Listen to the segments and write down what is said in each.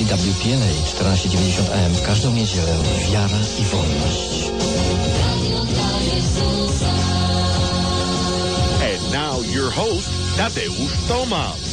EWTN 1490 AM w każdą niedzielę. Wiara i wolność. And now your host, Tadeusz Tomasz.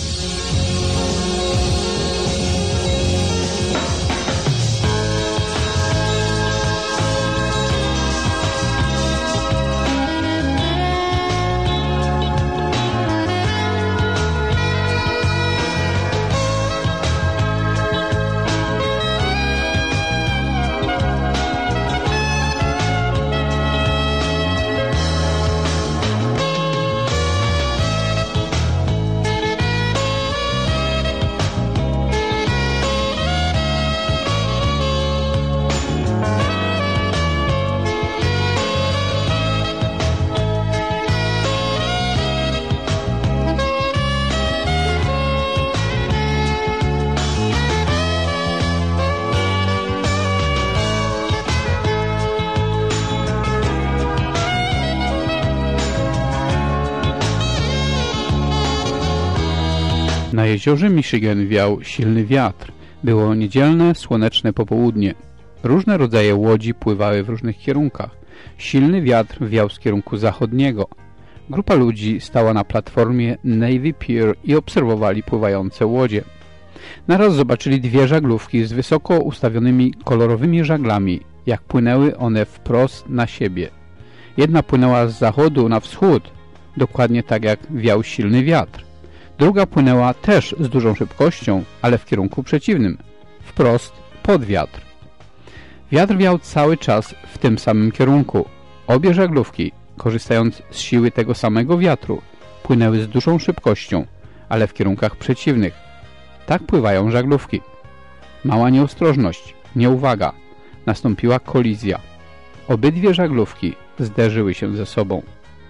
Na jeziorze Michigan wiał silny wiatr. Było niedzielne, słoneczne popołudnie. Różne rodzaje łodzi pływały w różnych kierunkach. Silny wiatr wiał z kierunku zachodniego. Grupa ludzi stała na platformie Navy Pier i obserwowali pływające łodzie. Naraz zobaczyli dwie żaglówki z wysoko ustawionymi kolorowymi żaglami, jak płynęły one wprost na siebie. Jedna płynęła z zachodu na wschód, dokładnie tak jak wiał silny wiatr. Druga płynęła też z dużą szybkością, ale w kierunku przeciwnym, wprost pod wiatr. Wiatr wiał cały czas w tym samym kierunku. Obie żaglówki, korzystając z siły tego samego wiatru, płynęły z dużą szybkością, ale w kierunkach przeciwnych. Tak pływają żaglówki. Mała nieostrożność, nieuwaga, nastąpiła kolizja. Obydwie żaglówki zderzyły się ze sobą.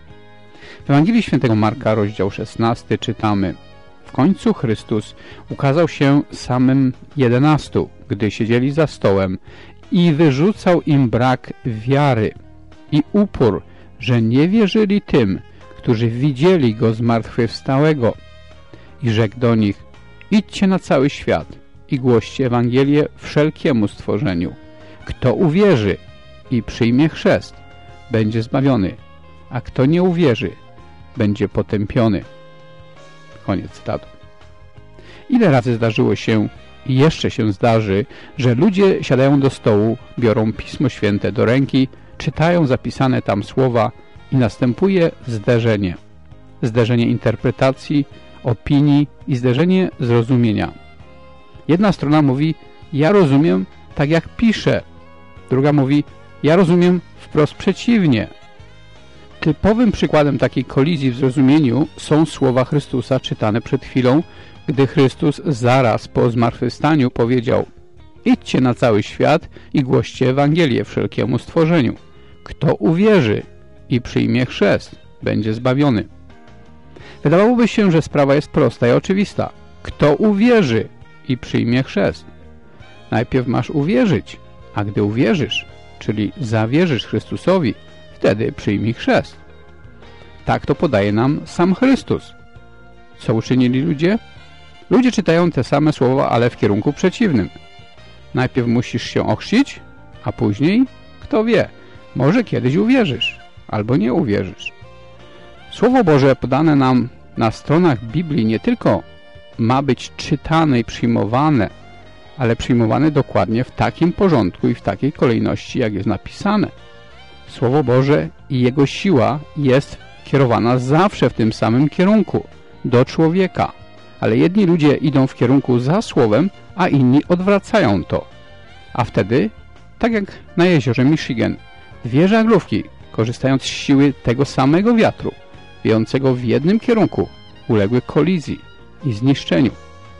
W Ewangelii Świętego Marka, rozdział 16, czytamy: W końcu Chrystus ukazał się samym 11, gdy siedzieli za stołem, i wyrzucał im brak wiary i upór, że nie wierzyli tym, którzy widzieli Go zmartwychwstałego. I rzekł do nich: Idźcie na cały świat i głoście Ewangelię wszelkiemu stworzeniu. Kto uwierzy i przyjmie chrzest, będzie zbawiony, a kto nie uwierzy, będzie potępiony. Koniec cytatu. Ile razy zdarzyło się i jeszcze się zdarzy, że ludzie siadają do stołu, biorą Pismo Święte do ręki, czytają zapisane tam słowa i następuje zderzenie. Zderzenie interpretacji, opinii i zderzenie zrozumienia. Jedna strona mówi: ja rozumiem tak jak pisze. Druga mówi: ja rozumiem wprost przeciwnie. Typowym przykładem takiej kolizji w zrozumieniu są słowa Chrystusa czytane przed chwilą, gdy Chrystus zaraz po zmartwychwstaniu powiedział: Idźcie na cały świat i głoście Ewangelię wszelkiemu stworzeniu. Kto uwierzy i przyjmie chrzest, będzie zbawiony. Wydawałoby się, że sprawa jest prosta i oczywista. Kto uwierzy i przyjmie chrzest? Najpierw masz uwierzyć, a gdy uwierzysz, czyli zawierzysz Chrystusowi, wtedy przyjmij chrzest. Tak to podaje nam sam Chrystus. Co uczynili ludzie? Ludzie czytają te same słowa, ale w kierunku przeciwnym. Najpierw musisz się ochrzcić, a później, kto wie, może kiedyś uwierzysz, albo nie uwierzysz. Słowo Boże podane nam na stronach Biblii nie tylko ma być czytane i przyjmowane, ale przyjmowane dokładnie w takim porządku i w takiej kolejności, jak jest napisane. Słowo Boże i jego siła jest kierowana zawsze w tym samym kierunku, do człowieka. Ale jedni ludzie idą w kierunku za Słowem, a inni odwracają to. A wtedy, tak jak na jeziorze Michigan, dwie żaglówki, korzystając z siły tego samego wiatru, wiejącego w jednym kierunku, uległy kolizji i zniszczeniu.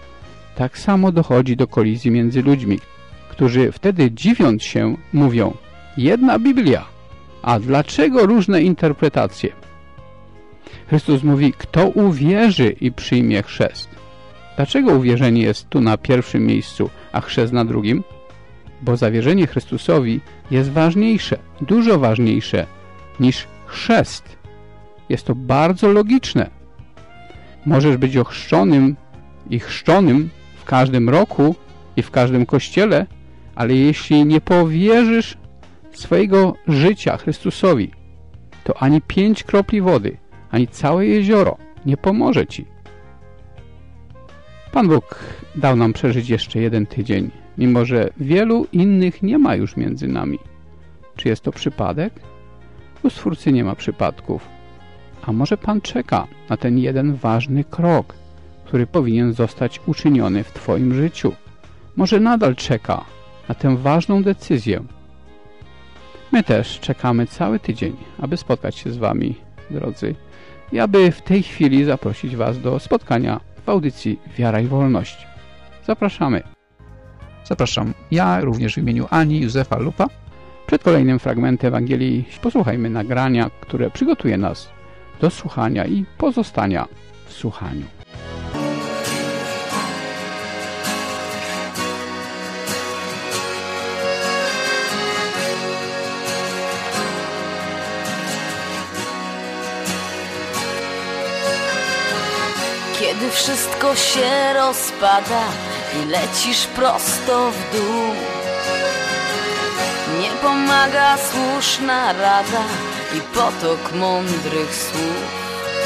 Tak samo dochodzi do kolizji między ludźmi, którzy wtedy, dziwiąc się, mówią: jedna Biblia, a dlaczego różne interpretacje? Chrystus mówi: kto uwierzy i przyjmie chrzest. Dlaczego uwierzenie jest tu na pierwszym miejscu, a chrzest na drugim? Bo zawierzenie Chrystusowi jest ważniejsze, dużo ważniejsze niż chrzest. Jest to bardzo logiczne. Możesz być ochrzczonym i chrzczonym w każdym roku, i w każdym kościele, ale jeśli nie powierzysz swojego życia Chrystusowi, to ani 5 kropli wody, ani całe jezioro nie pomoże ci. Pan Bóg dał nam przeżyć jeszcze 1 tydzień, mimo że wielu innych nie ma już między nami. Czy jest to przypadek? U Stwórcy nie ma przypadków. A może Pan czeka na ten jeden ważny krok, który powinien zostać uczyniony w Twoim życiu? Może nadal czeka na tę ważną decyzję. My też czekamy cały tydzień, aby spotkać się z Wami, drodzy, i aby w tej chwili zaprosić Was do spotkania w audycji Wiara i Wolność. Zapraszamy. Zapraszam ja również w imieniu Ani Józefa Lupa. Przed kolejnym fragmentem Ewangelii posłuchajmy nagrania, które przygotuje nas do słuchania i pozostania w słuchaniu. Kiedy wszystko się rozpada i lecisz prosto w dół, nie pomaga słuszna rada i potok mądrych słów.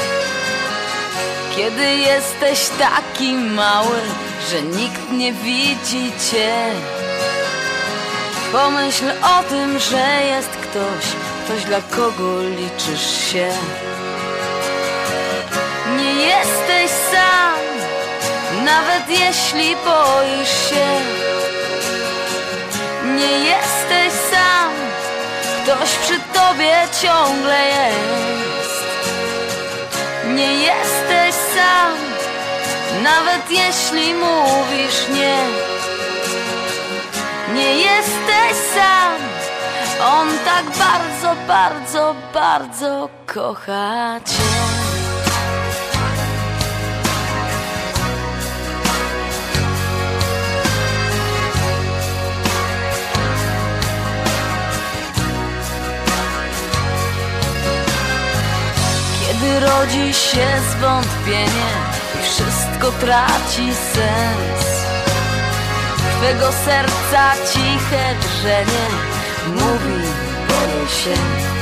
Kiedy jesteś taki mały, że nikt nie widzi cię, pomyśl o tym, że jest ktoś dla kogo liczysz się. Nie jesteś sam, nawet jeśli boisz się. Nie jesteś sam, ktoś przy tobie ciągle jest. Nie jesteś sam, nawet jeśli mówisz nie. Nie jesteś sam, on tak bardzo, bardzo, bardzo kocha cię. Kiedy rodzi się zwątpienie i wszystko traci sens, twego serca ciche drżenie mówi: boję się.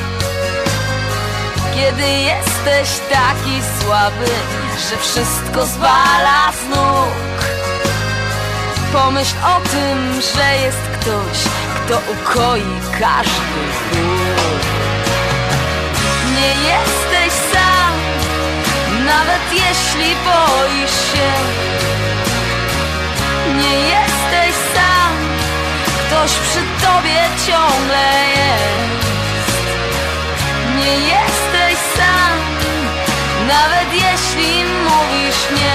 Kiedy jesteś taki słaby, że wszystko zwala z nóg, pomyśl o tym, że jest ktoś, kto ukoi każdy ból. Nie jesteś sam, nawet jeśli boisz się. Nie jesteś sam, ktoś przy tobie ciągle jest. Nie jesteś sam, nawet jeśli mówisz nie.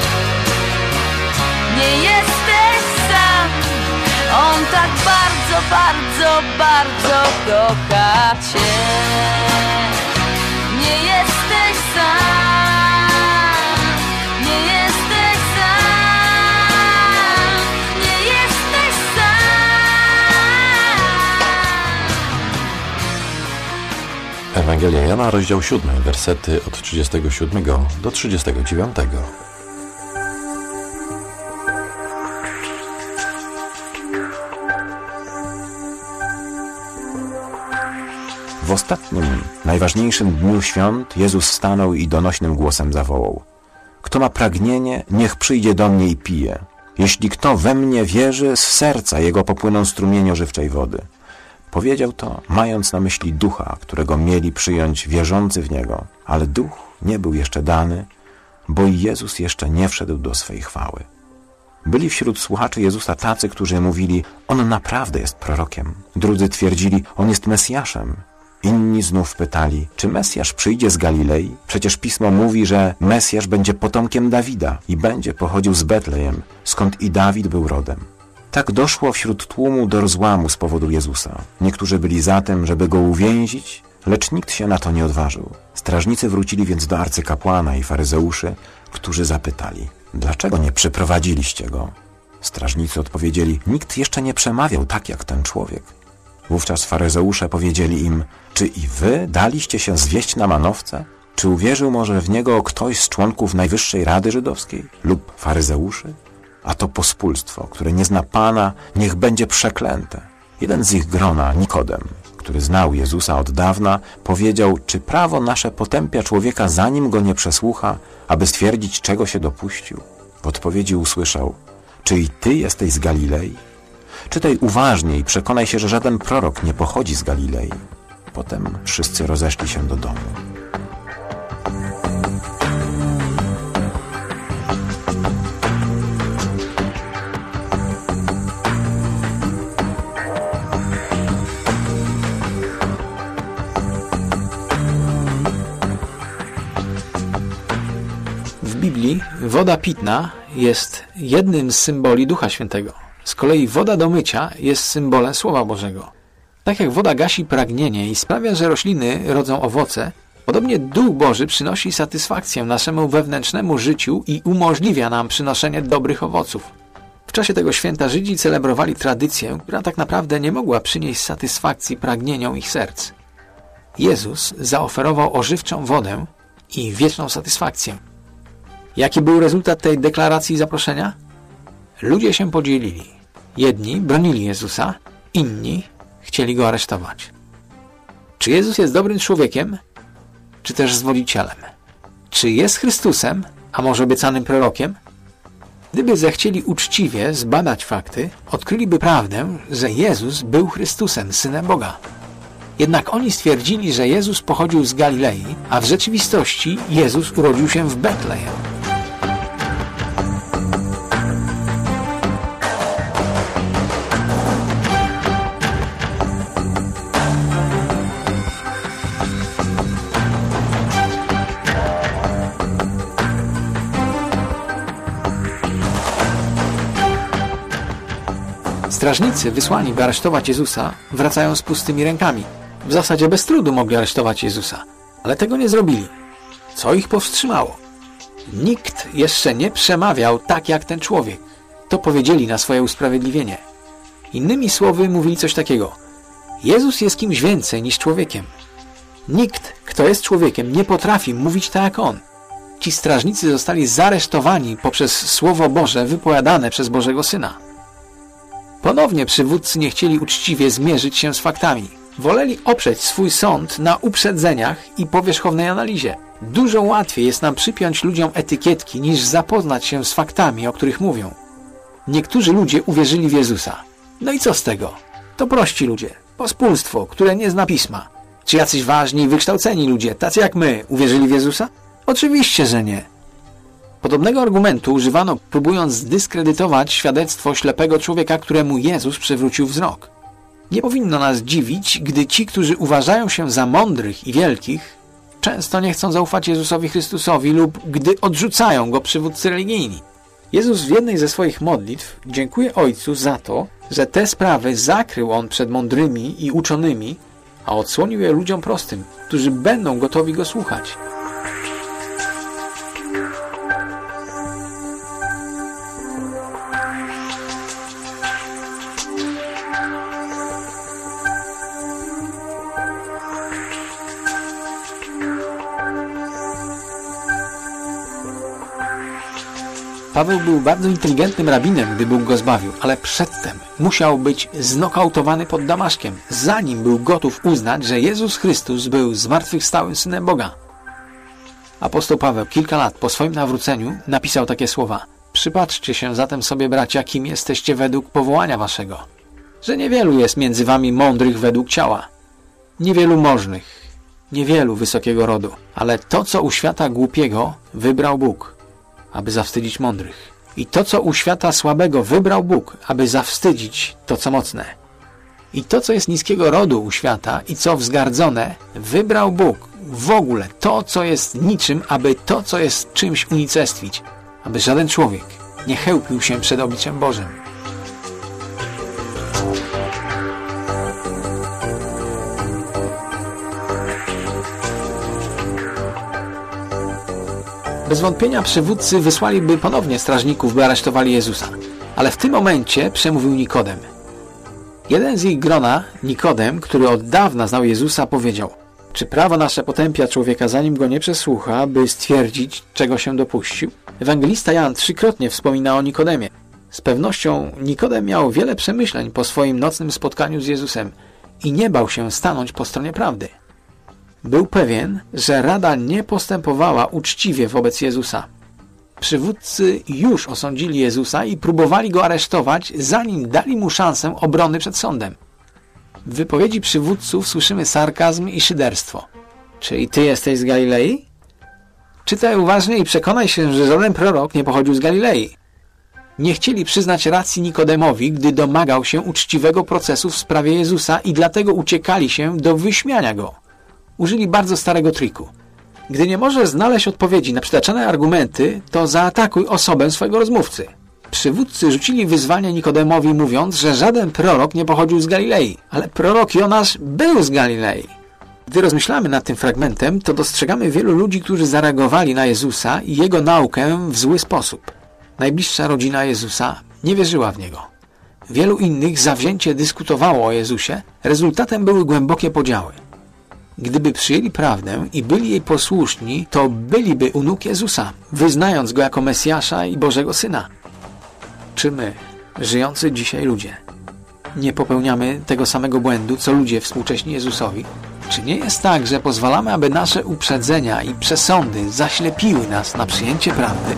Nie jesteś sam, on tak bardzo, bardzo, bardzo kocha cię. Nie jesteś sam, nie jesteś sam, nie jesteś sam. Ewangelia Jana, rozdział 7, wersety od 37 do 39. W ostatnim, najważniejszym dniu świąt Jezus stanął i donośnym głosem zawołał: kto ma pragnienie, niech przyjdzie do mnie i pije. Jeśli kto we mnie wierzy, z serca jego popłyną strumienie żywczej wody. Powiedział to, mając na myśli Ducha, którego mieli przyjąć wierzący w Niego. Ale Duch nie był jeszcze dany, bo i Jezus jeszcze nie wszedł do swej chwały. Byli wśród słuchaczy Jezusa tacy, którzy mówili: on naprawdę jest prorokiem. Drudzy twierdzili: on jest Mesjaszem. Inni znów pytali: czy Mesjasz przyjdzie z Galilei? Przecież Pismo mówi, że Mesjasz będzie potomkiem Dawida i będzie pochodził z Betlejem, skąd i Dawid był rodem. Tak doszło wśród tłumu do rozłamu z powodu Jezusa. Niektórzy byli za tym, żeby go uwięzić, lecz nikt się na to nie odważył. Strażnicy wrócili więc do arcykapłana i faryzeuszy, którzy zapytali: dlaczego nie przyprowadziliście go? Strażnicy odpowiedzieli: nikt jeszcze nie przemawiał tak jak ten człowiek. Wówczas faryzeusze powiedzieli im: czy i wy daliście się zwieść na manowce? Czy uwierzył może w niego ktoś z członków Najwyższej Rady Żydowskiej lub faryzeuszy? a to pospólstwo, które nie zna Pana, niech będzie przeklęte. Jeden z ich grona, Nikodem, który znał Jezusa od dawna, powiedział, czy prawo nasze potępia człowieka, zanim go nie przesłucha, aby stwierdzić, czego się dopuścił? W odpowiedzi usłyszał, czy i ty jesteś z Galilei? Czytaj uważnie i przekonaj się, że żaden prorok nie pochodzi z Galilei. Potem wszyscy rozeszli się do domu. W Biblii woda pitna jest jednym z symboli Ducha Świętego. Z kolei woda do mycia jest symbolem Słowa Bożego. Tak jak woda gasi pragnienie i sprawia, że rośliny rodzą owoce, podobnie Duch Boży przynosi satysfakcję naszemu wewnętrznemu życiu i umożliwia nam przynoszenie dobrych owoców. W czasie tego święta Żydzi celebrowali tradycję, która tak naprawdę nie mogła przynieść satysfakcji pragnieniom ich serc. Jezus zaoferował ożywczą wodę i wieczną satysfakcję. Jaki był rezultat tej deklaracji zaproszenia? Ludzie się podzielili. Jedni bronili Jezusa, inni chcieli go aresztować. Czy Jezus jest dobrym człowiekiem, czy też zwodzicielem? Czy jest Chrystusem, a może obiecanym prorokiem? Gdyby zechcieli uczciwie zbadać fakty, odkryliby prawdę, że Jezus był Chrystusem, Synem Boga. Jednak oni stwierdzili, że Jezus pochodził z Galilei, a w rzeczywistości Jezus urodził się w Betlejem. Strażnicy wysłani, by aresztować Jezusa, wracają z pustymi rękami. W zasadzie bez trudu mogli aresztować Jezusa, ale tego nie zrobili. Co ich powstrzymało? Nikt jeszcze nie przemawiał tak jak ten człowiek. To powiedzieli na swoje usprawiedliwienie. Innymi słowy mówili coś takiego. Jezus jest kimś więcej niż człowiekiem. Nikt, kto jest człowiekiem, nie potrafi mówić tak jak on. Ci strażnicy zostali zaresztowani poprzez Słowo Boże wypowiadane przez Bożego Syna. Ponownie przywódcy nie chcieli uczciwie zmierzyć się z faktami. Woleli oprzeć swój sąd na uprzedzeniach i powierzchownej analizie. Dużo łatwiej jest nam przypiąć ludziom etykietki, niż zapoznać się z faktami, o których mówią. Niektórzy ludzie uwierzyli w Jezusa. No i co z tego? To prości ludzie, pospólstwo, które nie zna Pisma. Czy jacyś ważni i wykształceni ludzie, tacy jak my, uwierzyli w Jezusa? Oczywiście, że nie. Podobnego argumentu używano, próbując zdyskredytować świadectwo ślepego człowieka, któremu Jezus przywrócił wzrok. Nie powinno nas dziwić, gdy ci, którzy uważają się za mądrych i wielkich, często nie chcą zaufać Jezusowi Chrystusowi lub gdy odrzucają go przywódcy religijni. Jezus w jednej ze swoich modlitw dziękuje Ojcu za to, że te sprawy zakrył On przed mądrymi i uczonymi, a odsłonił je ludziom prostym, którzy będą gotowi Go słuchać. Paweł był bardzo inteligentnym rabinem, gdy Bóg go zbawił, ale przedtem musiał być znokautowany pod Damaszkiem, zanim był gotów uznać, że Jezus Chrystus był zmartwychwstałym Synem Boga. Apostoł Paweł kilka lat po swoim nawróceniu napisał takie słowa: przypatrzcie się zatem sobie, bracia, kim jesteście według powołania waszego, że niewielu jest między wami mądrych według ciała, niewielu możnych, niewielu wysokiego rodu, ale to, co u świata głupiego, wybrał Bóg, aby zawstydzić mądrych. I to, co u świata słabego, wybrał Bóg, aby zawstydzić to, co mocne. I to, co jest niskiego rodu u świata i co wzgardzone, wybrał Bóg. W ogóle to, co jest niczym, aby to, co jest czymś, unicestwić, aby żaden człowiek nie chełpił się przed obliczem Bożym. Bez wątpienia przywódcy wysłaliby ponownie strażników, by aresztowali Jezusa. Ale w tym momencie przemówił Nikodem. Jeden z ich grona, Nikodem, który od dawna znał Jezusa, powiedział: czy prawo nasze potępia człowieka, zanim go nie przesłucha, by stwierdzić, czego się dopuścił? Ewangelista Jan 3-krotnie wspomina o Nikodemie. Z pewnością Nikodem miał wiele przemyśleń po swoim nocnym spotkaniu z Jezusem i nie bał się stanąć po stronie prawdy. Był pewien, że Rada nie postępowała uczciwie wobec Jezusa. Przywódcy już osądzili Jezusa i próbowali go aresztować, zanim dali mu szansę obrony przed sądem. W wypowiedzi przywódców słyszymy sarkazm i szyderstwo. Czyli ty jesteś z Galilei? Czytaj uważnie i przekonaj się, że żaden prorok nie pochodził z Galilei. Nie chcieli przyznać racji Nikodemowi, gdy domagał się uczciwego procesu w sprawie Jezusa i dlatego uciekali się do wyśmiania go. Użyli bardzo starego triku. Gdy nie możesz znaleźć odpowiedzi na przytaczane argumenty, to zaatakuj osobę swojego rozmówcy. Przywódcy rzucili wyzwanie Nikodemowi, mówiąc, że żaden prorok nie pochodził z Galilei, ale prorok Jonasz był z Galilei. Gdy rozmyślamy nad tym fragmentem, to dostrzegamy wielu ludzi, którzy zareagowali na Jezusa i Jego naukę w zły sposób. Najbliższa rodzina Jezusa nie wierzyła w Niego. Wielu innych zawzięcie dyskutowało o Jezusie, rezultatem były głębokie podziały. Gdyby przyjęli prawdę i byli jej posłuszni, to byliby u nóg Jezusa, wyznając Go jako Mesjasza i Bożego Syna. Czy my, żyjący dzisiaj ludzie, nie popełniamy tego samego błędu, co ludzie współcześni Jezusowi? Czy nie jest tak, że pozwalamy, aby nasze uprzedzenia i przesądy zaślepiły nas na przyjęcie prawdy?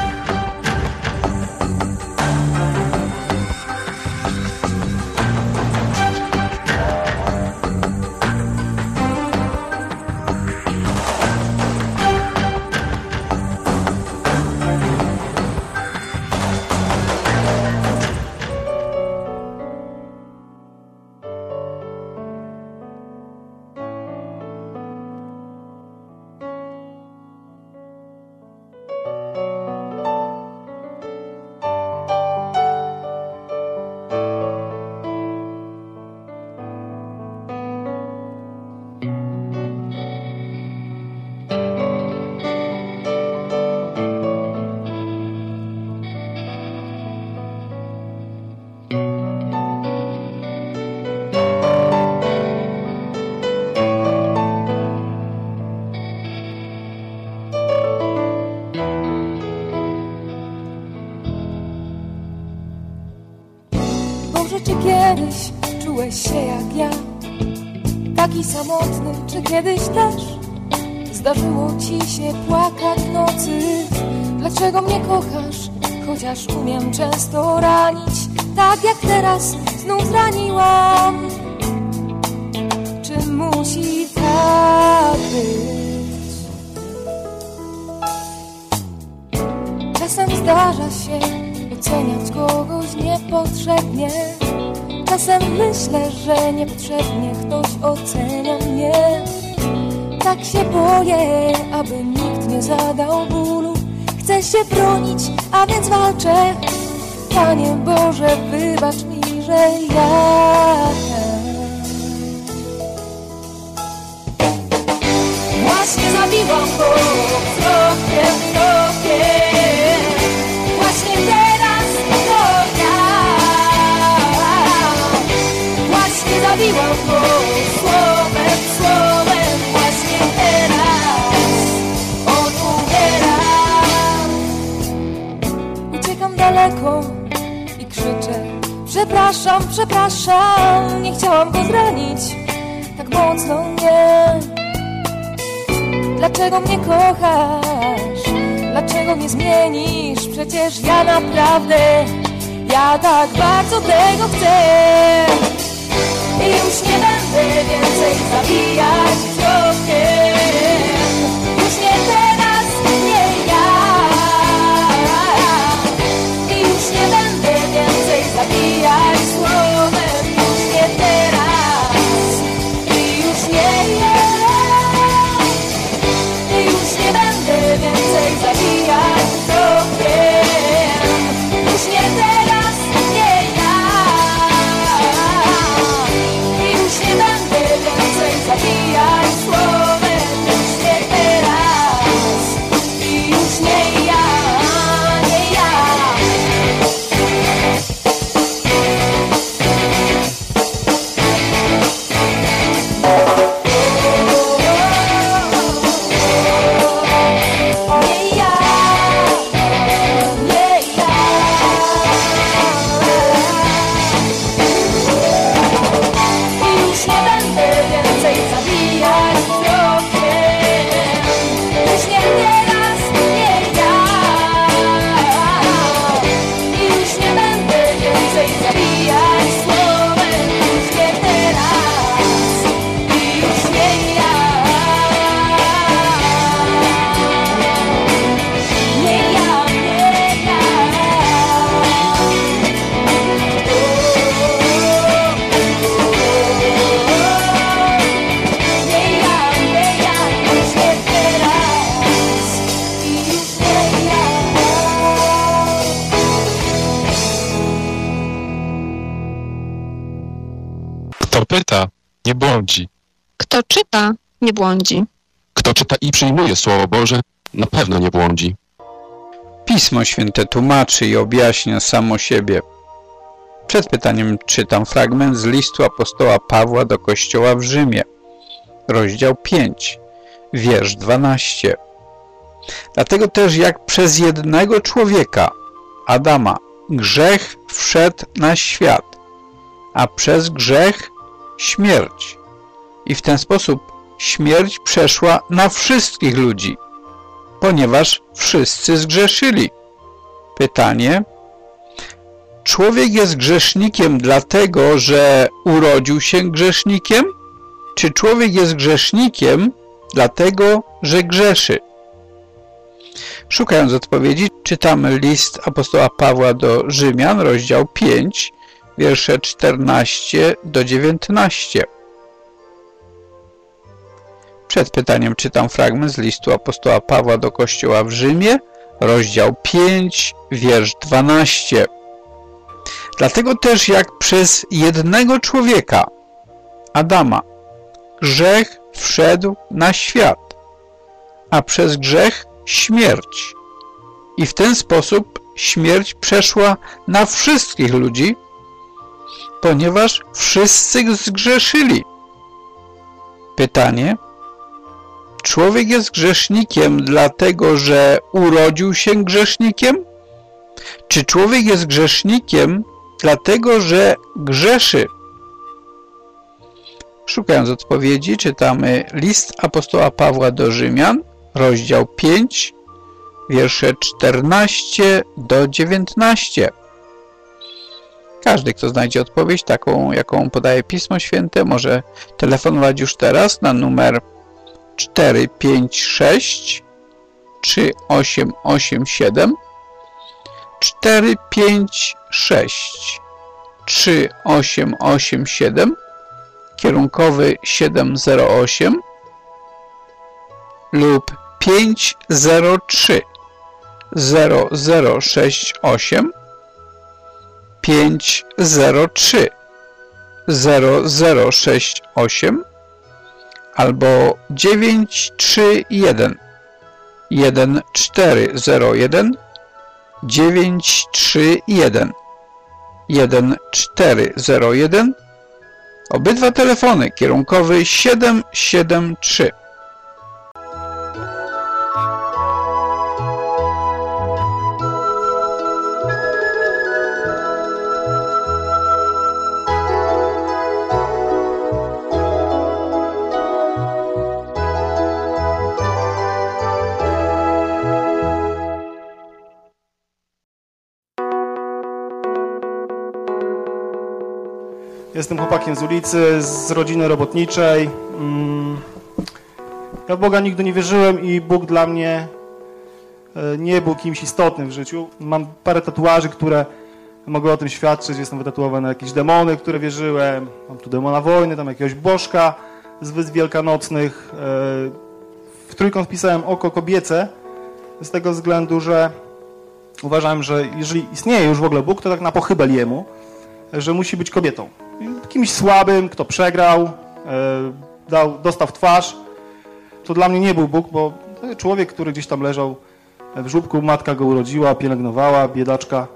Czy kiedyś czułeś się jak ja, taki samotny, czy kiedyś też zdarzyło ci się płakać w nocy? Dlaczego mnie kochasz, chociaż umiem często ranić, tak jak teraz znów zraniłam? Czy musi tak być? Czasem zdarza się oceniać kogoś niepotrzebnie. Czasem myślę, że niepotrzebnie ktoś ocenia mnie. Tak się boję, aby nikt nie zadał bólu. Chcę się bronić, a więc walczę. Panie Boże, wybacz mi, że ja właśnie zabiłam go krokiem, krokiem. Właśnie teraz to ja. Właśnie zabiłam go słowem, słowem. Właśnie teraz on umiera. Uciekam daleko i krzyczę: przepraszam, przepraszam. Nie chciałam go zranić tak mocno, nie. Dlaczego mnie kochasz? Dlaczego mnie zmienisz? Przecież ja naprawdę, ja tak bardzo tego chcę. I już nie będę więcej zabijać krokiem. Już nie teraz, nie ja. I już nie będę więcej zabijać słowem. Już nie teraz. I już nie ja. I już nie będę więcej zabijać krokiem. Już nie teraz, nie ja. Kto pyta, nie błądzi. Kto czyta, nie błądzi. Kto czyta i przyjmuje Słowo Boże, na pewno nie błądzi. Pismo Święte tłumaczy i objaśnia samo siebie. Przed pytaniem czytam fragment z listu apostoła Pawła do Kościoła w Rzymie, rozdział 5, wiersz 12. Dlatego też jak przez jednego człowieka, Adama, grzech wszedł na świat, a przez grzech śmierć. I w ten sposób śmierć przeszła na wszystkich ludzi, ponieważ wszyscy zgrzeszyli. Pytanie: człowiek jest grzesznikiem dlatego, że urodził się grzesznikiem? Czy człowiek jest grzesznikiem dlatego, że grzeszy? Szukając odpowiedzi, czytamy list apostoła Pawła do Rzymian, rozdział 5, wiersze 14 do 19. Przed pytaniem czytam fragment z listu apostoła Pawła do Kościoła w Rzymie, rozdział 5, wiersz 12. Dlatego też jak przez jednego człowieka, Adama, grzech wszedł na świat, a przez grzech śmierć. I w ten sposób śmierć przeszła na wszystkich ludzi, ponieważ wszyscy zgrzeszyli. Pytanie: człowiek jest grzesznikiem dlatego, że urodził się grzesznikiem? Czy człowiek jest grzesznikiem dlatego, że grzeszy? Szukając odpowiedzi, czytamy list apostoła Pawła do Rzymian, rozdział 5, wiersze 14 do 19. Każdy, kto znajdzie odpowiedź taką, jaką podaje Pismo Święte, może telefonować już teraz na numer 456 3887 456 3887, kierunkowy 708 lub 503 0068 503 0068 albo 931 1401 931 1401. Obydwa telefony kierunkowy 773. Jestem chłopakiem z ulicy, z rodziny robotniczej. Ja w Boga nigdy nie wierzyłem i Bóg dla mnie nie był kimś istotnym w życiu. Mam parę tatuaży, które mogą o tym świadczyć. Jestem wytatuowany na jakieś demony, które wierzyłem. Mam tu demona wojny, tam jakiegoś bożka z Wysp Wielkanocnych. W trójkąt wpisałem oko kobiece z tego względu, że uważałem, że jeżeli istnieje już w ogóle Bóg, to tak na pochybel Jemu, że musi być kobietą. Kimś słabym, kto przegrał, dostał w twarz. To dla mnie nie był Bóg, bo człowiek, który gdzieś tam leżał w żłóbku, matka go urodziła, pielęgnowała, biedaczka.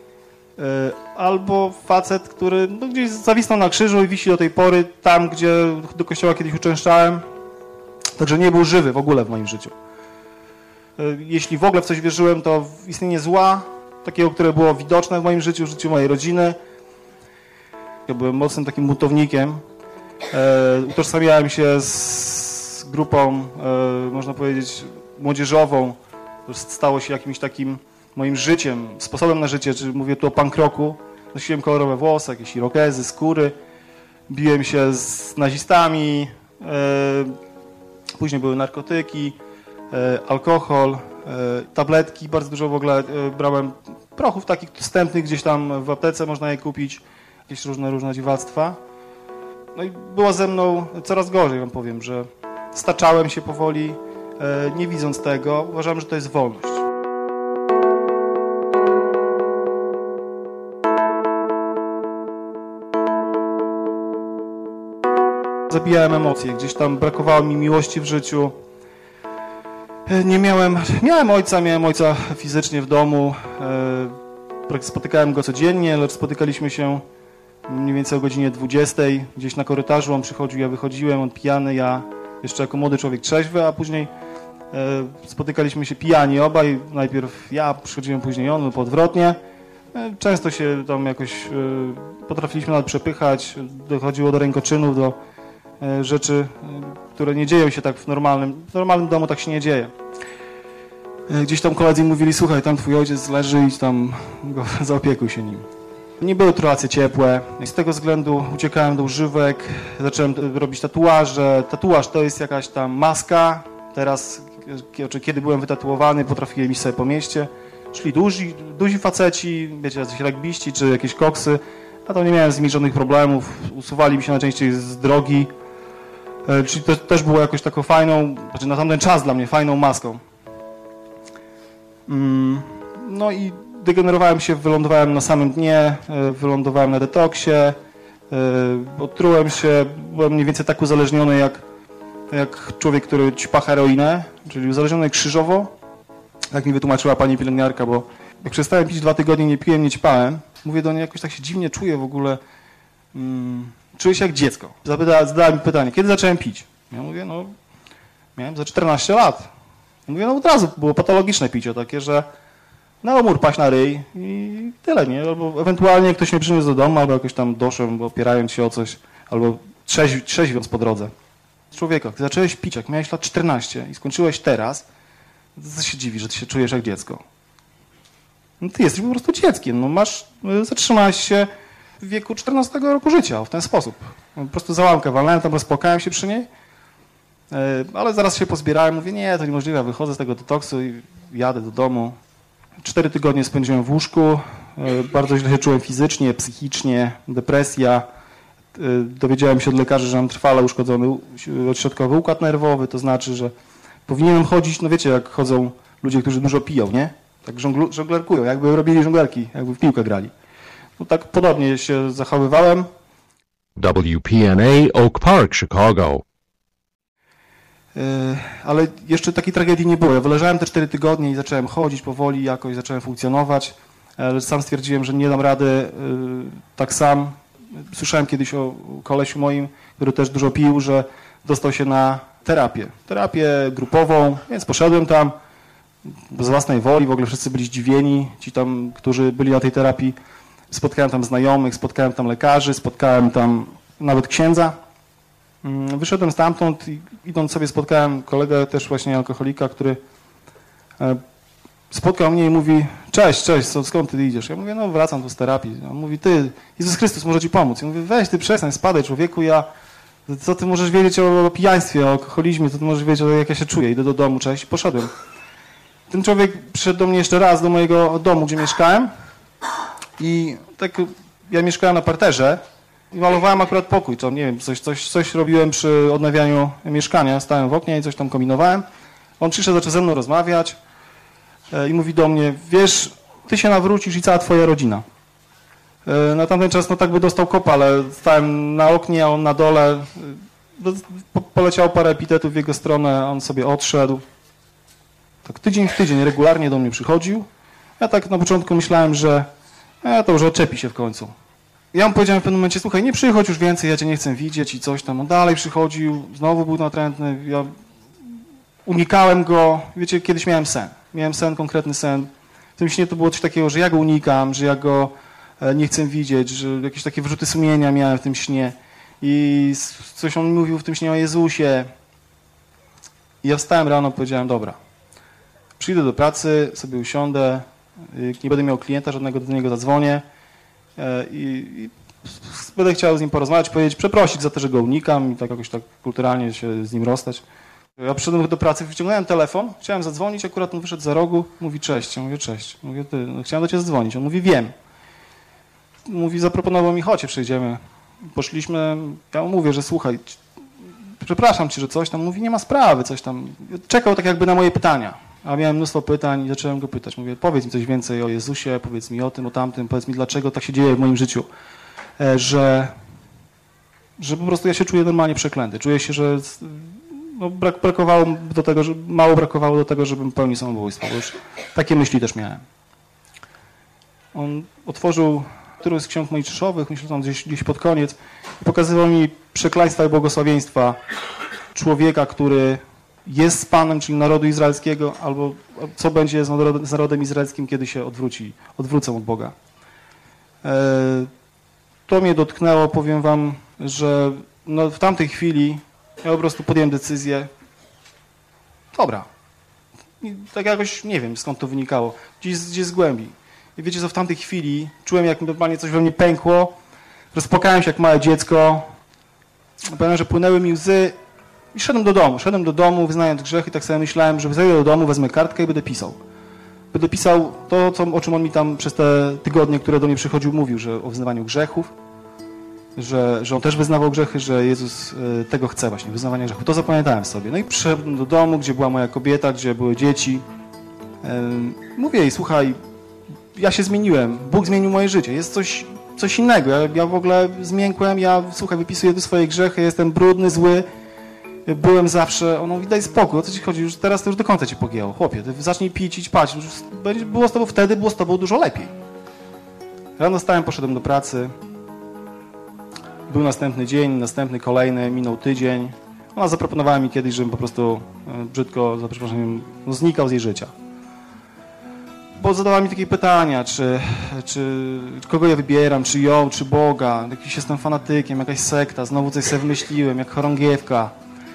Albo facet, który gdzieś zawisnął na krzyżu i wisi do tej pory tam, gdzie do kościoła kiedyś uczęszczałem. Także nie był żywy w ogóle w moim życiu. Jeśli w ogóle w coś wierzyłem, to w istnienie zła, takiego, które było widoczne w moim życiu, w życiu mojej rodziny. Ja byłem mocnym takim buntownikiem. Utożsamiałem się z grupą, można powiedzieć, młodzieżową. To stało się jakimś takim moim życiem, sposobem na życie. Czy mówię tu o punk rocku. Nosiłem kolorowe włosy, jakieś irokezy, skóry. Biłem się z nazistami. Później były narkotyki, alkohol, tabletki. Bardzo dużo w ogóle brałem prochów takich dostępnych gdzieś tam w aptece, można je kupić. Jakieś różne dziwactwa. No i było ze mną coraz gorzej, wam powiem, że staczałem się powoli, nie widząc tego. Uważałem, że to jest wolność. zabijałem emocje, gdzieś tam brakowało mi miłości w życiu. Miałem ojca fizycznie w domu, spotykałem go codziennie, lecz spotykaliśmy się mniej więcej o godzinie 20, gdzieś na korytarzu, on przychodził, ja wychodziłem, on pijany, ja jeszcze jako młody człowiek trzeźwy, a później spotykaliśmy się pijani obaj, najpierw ja przychodziłem, później on, lub odwrotnie. Często się tam jakoś potrafiliśmy nawet przepychać, dochodziło do rękoczynów, do rzeczy, które nie dzieją się tak w normalnym domu tak się nie dzieje. Gdzieś tam koledzy mówili, słuchaj, tam twój ojciec leży i tam zaopiekuj się nim. Nie były to relacje ciepłe i z tego względu uciekałem do używek, zacząłem robić tatuaże. Tatuaż to jest jakaś tam maska. Teraz, kiedy byłem wytatuowany, potrafiłem iść sobie po mieście. Szli duzi faceci, wiecie, jacyś rugbyści czy jakieś koksy. A to nie miałem z nimi żadnych problemów. Usuwali mi się najczęściej z drogi. Czyli to też było jakoś taką fajną, znaczy na tamten czas dla mnie fajną maską. No i degenerowałem się, wylądowałem na samym dnie, wylądowałem na detoksie, otrułem się, byłem mniej więcej tak uzależniony jak człowiek, który ćpa heroinę, czyli uzależniony krzyżowo, jak mi wytłumaczyła pani pielęgniarka, bo jak przestałem pić 2 tygodnie, nie piłem, nie ćpałem, mówię do niej, jakoś tak się dziwnie czuję w ogóle, czuję się jak dziecko. Zadała mi pytanie, kiedy zacząłem pić? Ja mówię, no miałem za 14 lat. Mówię, no od razu było patologiczne picie takie, że na umór paść na ryj i tyle, nie? Albo ewentualnie ktoś mnie przyniósł do domu, albo jakoś tam doszedłem, opierając się o coś, albo trzeźwiąc po drodze. Człowieka, gdy zacząłeś pić, jak miałeś lat 14 i skończyłeś teraz, to się dziwi, że ty się czujesz jak dziecko. No ty jesteś po prostu dzieckiem, no zatrzymałeś się w wieku 14 roku życia w ten sposób. Po prostu załamkę walnąłem, tam rozpłakałem się przy niej, ale zaraz się pozbierałem, mówię, nie, to niemożliwe, wychodzę z tego detoksu i jadę do domu. 4 tygodnie spędziłem w łóżku, bardzo źle się czułem fizycznie, psychicznie, depresja. Dowiedziałem się od lekarzy, że mam trwale uszkodzony odśrodkowy układ nerwowy, to znaczy, że powinienem chodzić, no wiecie, jak chodzą ludzie, którzy dużo piją, nie? Tak żonglerkują, jakby robili żonglerki, jakby w piłkę grali. No tak podobnie się zachowywałem. WPNA Oak Park, Chicago. Ale jeszcze takiej tragedii nie było. Ja wyleżałem te 4 tygodnie i zacząłem chodzić powoli, jakoś zacząłem funkcjonować, ale sam stwierdziłem, że nie dam rady tak sam. Słyszałem kiedyś o kolesiu moim, który też dużo pił, że dostał się na terapię grupową, więc poszedłem tam bez własnej woli, w ogóle wszyscy byli zdziwieni, ci tam, którzy byli na tej terapii. Spotkałem tam znajomych, spotkałem tam lekarzy, spotkałem tam nawet księdza. Wyszedłem stamtąd i idąc sobie spotkałem kolegę, też właśnie alkoholika, który spotkał mnie i mówi, cześć, skąd ty idziesz? Ja mówię, no wracam tu z terapii. On mówi, ty, Jezus Chrystus może ci pomóc. Ja mówię, weź ty przestań, spadaj człowieku, co ty możesz wiedzieć o pijaństwie, o alkoholizmie, co ty możesz wiedzieć, jak ja się czuję. Idę do domu, cześć, i poszedłem. Ten człowiek przyszedł do mnie jeszcze raz, do mojego domu, gdzie mieszkałem i tak ja mieszkałem na parterze i malowałem akurat pokój, to nie wiem, coś robiłem przy odnawianiu mieszkania, stałem w oknie i coś tam kombinowałem. On przyszedł, zaczął ze mną rozmawiać i mówi do mnie, wiesz, ty się nawrócisz i cała twoja rodzina. Na tamten czas no tak by dostał kopa, ale stałem na oknie, a on na dole. Poleciało parę epitetów w jego stronę, on sobie odszedł. Tak tydzień w tydzień regularnie do mnie przychodził. Ja tak na początku myślałem, że to już odczepi się w końcu. Ja mu powiedziałem w pewnym momencie, słuchaj, nie przychodź już więcej, ja cię nie chcę widzieć i coś tam. On dalej przychodził, znowu był natrętny. Ja unikałem go. Wiecie, kiedyś miałem sen. Miałem sen, konkretny sen. W tym śnie to było coś takiego, że ja go unikam, że ja go nie chcę widzieć, że jakieś takie wyrzuty sumienia miałem w tym śnie. I coś on mówił w tym śnie o Jezusie. I ja wstałem rano, powiedziałem, dobra, przyjdę do pracy, sobie usiądę, jak nie będę miał klienta żadnego, do niego zadzwonię i będę chciał z nim porozmawiać, powiedzieć, przeprosić za to, że go unikam i tak jakoś tak kulturalnie się z nim rozstać. Ja przyszedłem do pracy, wyciągnąłem telefon, chciałem zadzwonić, akurat on wyszedł za rogu, mówi cześć. Ja mówię cześć. Mówię, ty, no, chciałem do ciebie zadzwonić. On mówi, wiem. Mówi, zaproponował mi, chodź, przejdziemy. Poszliśmy, ja mu mówię, że słuchaj, przepraszam cię, że coś tam, mówi, nie ma sprawy, coś tam. Czekał tak jakby na moje pytania, a miałem mnóstwo pytań i zacząłem go pytać. Mówię, powiedz mi coś więcej o Jezusie, powiedz mi o tym, o tamtym, powiedz mi, dlaczego tak się dzieje w moim życiu, że że po prostu ja się czuję normalnie przeklęty. Czuję się, że no, mało brakowało do tego, żebym pełnił samobójstwo, bo już takie myśli też miałem. On otworzył którąś z ksiąg mojżeszowych, myślę, tam gdzieś pod koniec, i pokazywał mi przekleństwa i błogosławieństwa człowieka, który jest z Panem, czyli narodu izraelskiego, albo co będzie z narodem izraelskim, kiedy się odwrócą od Boga. To mnie dotknęło, powiem wam, że no, w tamtej chwili ja po prostu podjąłem decyzję, dobra, i tak jakoś nie wiem, skąd to wynikało, gdzieś z głębi. I wiecie co, w tamtej chwili czułem, jak normalnie coś we mnie pękło, rozpłakałem się jak małe dziecko, pamiętam, że płynęły mi łzy i szedłem do domu, wyznając grzechy, tak sobie myślałem, że zejdę do domu, wezmę kartkę i będę pisał. Będę pisał to, o czym on mi tam przez te tygodnie, które do mnie przychodził, mówił, że o wyznawaniu grzechów, że on też wyznawał grzechy, że Jezus tego chce właśnie, wyznawania grzechów. To zapamiętałem sobie. No i przyszedłem do domu, gdzie była moja kobieta, gdzie były dzieci. Mówię jej, słuchaj, ja się zmieniłem, Bóg zmienił moje życie, jest coś innego. Ja w ogóle zmiękłem, słuchaj, wypisuję tu swoje grzechy, jestem brudny, zły. Byłem zawsze, ono mówi, daj spokój, o co ci chodzi, już teraz to już do końca cię pogięło. Chłopie, ty zacznij pić i spać, było z tobą dużo lepiej. Rano wstałem, poszedłem do pracy. Był następny dzień, następny, kolejny, minął tydzień. Ona zaproponowała mi kiedyś, żebym po prostu brzydko, za przeproszeniem, znikał z jej życia. Bo zadała mi takie pytania, czy kogo ja wybieram, czy ją, czy Boga, jakiś jestem fanatykiem, jakaś sekta, znowu coś sobie wymyśliłem, jak chorągiewka.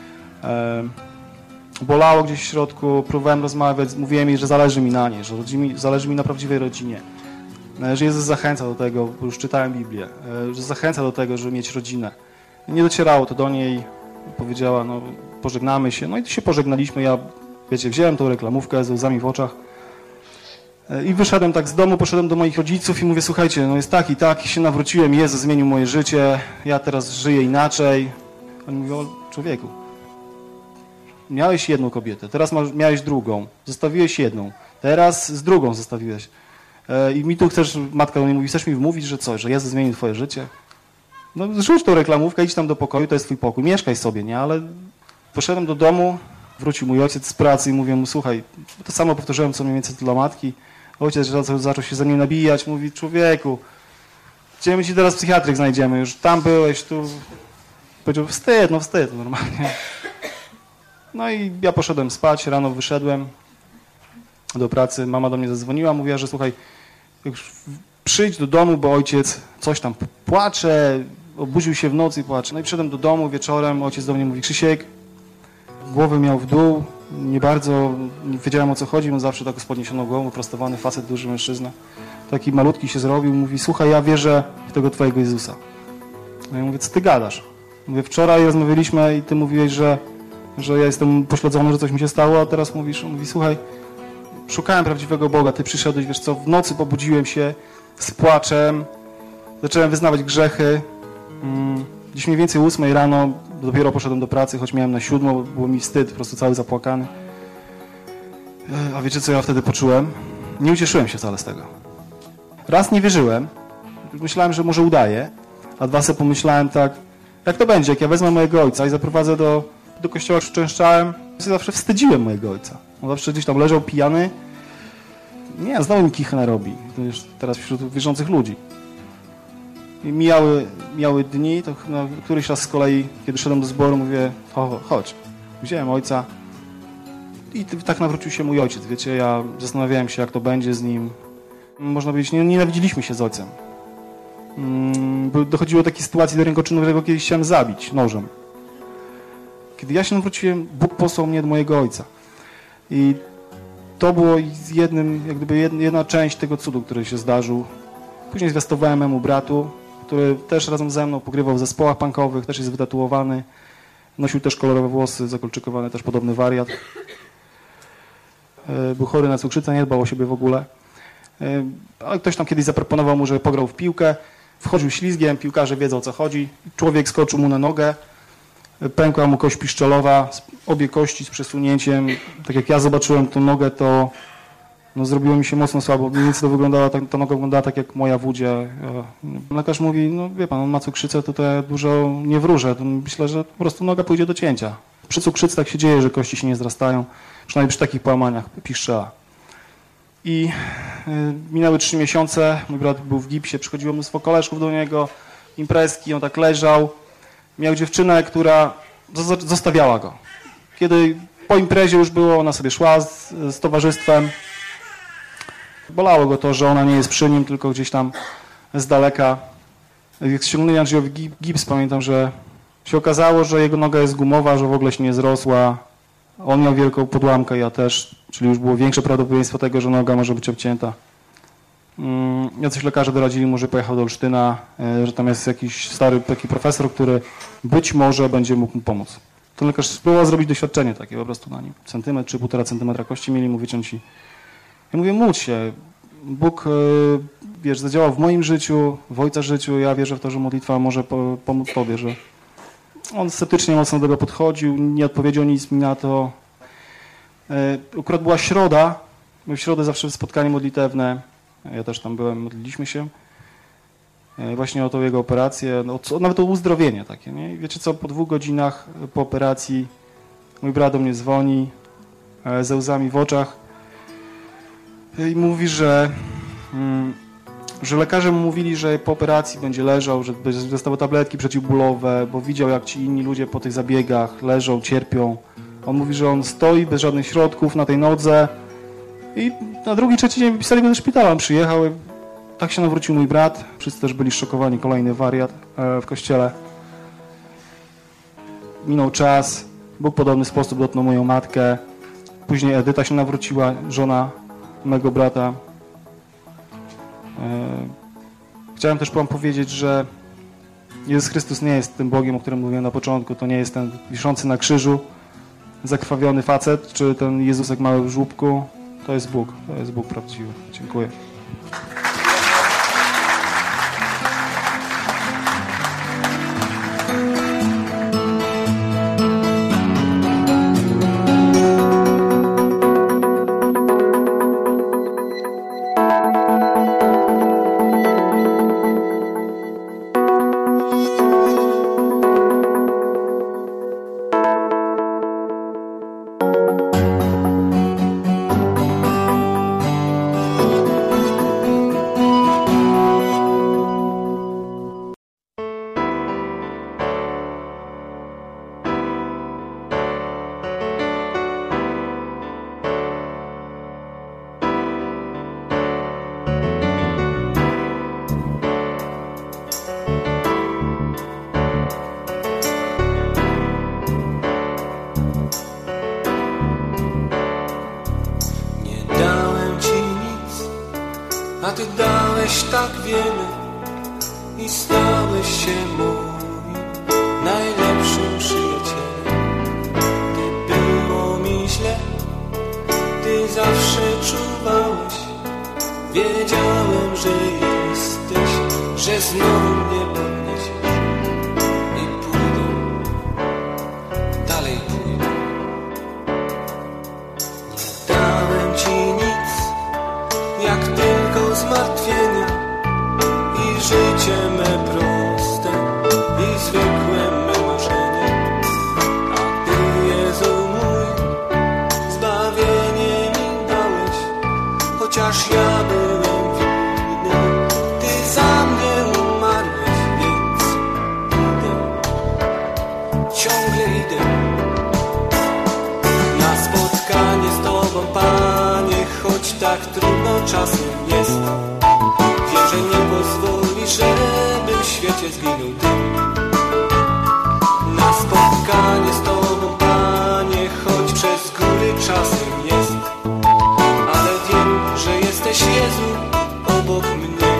Bolało gdzieś w środku, próbowałem rozmawiać, mówiłem jej, że zależy mi na niej, że zależy mi na prawdziwej rodzinie. Że Jezus zachęca do tego, bo już czytałem Biblię, że zachęca do tego, żeby mieć rodzinę. Nie docierało to do niej, powiedziała, no pożegnamy się, no i się pożegnaliśmy, ja, wiecie, wziąłem tą reklamówkę ze łzami w oczach i wyszedłem tak z domu, poszedłem do moich rodziców i mówię, słuchajcie, no jest tak i tak, się nawróciłem, Jezus zmienił moje życie, ja teraz żyję inaczej. Oni mówią, o człowieku, miałeś jedną kobietę, teraz miałeś drugą, zostawiłeś jedną, teraz z drugą zostawiłeś. I mi tu matka do mnie mówi, chcesz mi wmówić, że co, że Jezus zmienił twoje życie? No rzuć tą reklamówkę, idź tam do pokoju, to jest twój pokój, mieszkaj sobie, nie? Ale poszedłem do domu, wrócił mój ojciec z pracy i mówię mu, słuchaj, to samo powtórzyłem, co mniej więcej dla matki. Ojciec zaczął się ze mnie nabijać, mówi, człowieku, gdzie my ci teraz psychiatryk znajdziemy? Już tam byłeś, tu... Powiedział, wstyd, normalnie. No i ja poszedłem spać, rano wyszedłem do pracy, mama do mnie zadzwoniła, mówiła, że słuchaj, już przyjdź do domu, bo ojciec coś tam płacze, obudził się w nocy i płacze. No i przyszedłem do domu wieczorem, ojciec do mnie mówi, Krzysiek, głowę miał w dół, nie bardzo nie wiedziałem, o co chodzi, on zawsze tak z podniesioną głową, prostowany facet, duży mężczyzna. Taki malutki się zrobił, mówi, słuchaj, ja wierzę w tego twojego Jezusa. No ja mówię, co ty gadasz? Mówię, wczoraj rozmawialiśmy i ty mówiłeś, że ja jestem pośledzony, że coś mi się stało, a teraz mówisz, on mówi, słuchaj, szukałem prawdziwego Boga, ty przyszedłeś, wiesz co, w nocy pobudziłem się z płaczem, zacząłem wyznawać grzechy, gdzieś mniej więcej o 8 rano, dopiero poszedłem do pracy, choć miałem na 7, było mi wstyd, po prostu cały zapłakany. A wiecie, co ja wtedy poczułem? Nie ucieszyłem się wcale z tego. Raz nie wierzyłem, myślałem, że może udaję, a dwa sobie pomyślałem tak, jak to będzie, jak ja wezmę mojego ojca i zaprowadzę do kościoła szczęszczałem, ja zawsze wstydziłem mojego ojca. On zawsze gdzieś tam leżał pijany. Nie, znowu mi kichę narobi. To już teraz wśród wierzących ludzi. I mijały dni, to któryś raz z kolei, kiedy szedłem do zboru, mówię, chodź. Wziąłem ojca i tak nawrócił się mój ojciec. Wiecie, ja zastanawiałem się, jak to będzie z nim. Można powiedzieć, nie nienawidziliśmy się z ojcem. Dochodziło do takiej sytuacji do rękoczynu, którego kiedyś chciałem zabić nożem. Kiedy ja się nawróciłem, Bóg posłał mnie do mojego ojca. I to było jedna część tego cudu, który się zdarzył. Później zwiastowałem memu bratu, który też razem ze mną pogrywał w zespołach punkowych, też jest wytatuowany. Nosił też kolorowe włosy, zakolczykowany, też podobny wariat. Był chory na cukrzycę, nie dbał o siebie w ogóle. Ale ktoś tam kiedyś zaproponował mu, że pograł w piłkę. Wchodził ślizgiem, piłkarze wiedzą, o co chodzi. Człowiek skoczył mu na nogę. Pękła mu kość piszczelowa, obie kości z przesunięciem. Tak jak ja zobaczyłem tą nogę, to No zrobiło mi się mocno słabo, mniej więcej to wyglądała, ta noga wyglądała tak jak moja w udzie. Lekarz mówi, no wie pan, on ma cukrzycę, to ja dużo nie wróżę, to myślę, że po prostu noga pójdzie do cięcia. Przy cukrzycy tak się dzieje, że kości się nie zrastają, przynajmniej przy takich połamaniach piszczela. I minęły 3 miesiące, mój brat był w gipsie, przychodziło mnóstwo koleżków do niego, imprezki, on tak leżał. Miał dziewczynę, która zostawiała go. Kiedy po imprezie już było, ona sobie szła z towarzystwem. Bolało go to, że ona nie jest przy nim, tylko gdzieś tam z daleka. Jak ściągnęli Andrzejowi gips, pamiętam, że się okazało, że jego noga jest gumowa, że w ogóle się nie zrosła. On miał wielką podłamkę, ja też, czyli już było większe prawdopodobieństwo tego, że noga może być obcięta. Jacyś lekarze doradzili mu, że pojechał do Olsztyna, że tam jest jakiś stary taki profesor, który być może będzie mógł mu pomóc. Ten lekarz spróbował zrobić doświadczenie takie po prostu na nim. Centymetr czy 1,5 centymetra kości mieli mu wyciąć i ja mówię, módl się. Bóg, wiesz, zadziałał w moim życiu, w ojca życiu. Ja wierzę w to, że modlitwa może pomóc tobie, że on sceptycznie mocno do tego podchodził, nie odpowiedział nic mi na to. Akurat była środa, my w środę zawsze spotkanie modlitewne, ja też tam byłem, modliliśmy się właśnie o tą jego operację, nawet o uzdrowienie takie, nie? I wiecie co, po 2 godzinach po operacji mój brat do mnie dzwoni ze łzami w oczach i mówi, że lekarze mu mówili, że po operacji będzie leżał, że dostawał tabletki przeciwbólowe, bo widział, jak ci inni ludzie po tych zabiegach leżą, cierpią. On mówi, że on stoi bez żadnych środków na tej nodze i na 2., 3 dzień wypisali go do szpitala. On przyjechał, tak się nawrócił mój brat. Wszyscy też byli szokowani, kolejny wariat w kościele. Minął czas, Bóg w podobny sposób dotknął moją matkę. Później Edyta się nawróciła, żona mego brata. Chciałem też wam powiedzieć, że Jezus Chrystus nie jest tym Bogiem, o którym mówiłem na początku. To nie jest ten wiszący na krzyżu, zakrwawiony facet, czy ten Jezusek mały w żłóbku. To jest Bóg prawdziwy. Dziękuję. A Ty dałeś tak wiele i stałeś się moim najlepszym przyjacielem. Gdy było mi źle, Ty zawsze czuwałeś. Wiedziałem, że jesteś, że znowu mnie podniesiesz i pójdę, dalej pójdę. Nie dałem Ci nic, jak tylko zmartwienia i życie me proste i zwykłe me marzenie. A Ty, Jezu mój, zbawienie mi dałeś, chociaż ja byłem winny. Ty za mnie umarłeś, więc idę, ciągle idę na spotkanie z Tobą, Panie, choć tak trudno czasem jest. Wierzę, nie pozwoli, żeby w świecie zginął Ty. Na spotkanie z Tobą, Panie, choć przez góry czasem jest. Ale wiem, że jesteś, Jezu, obok mnie.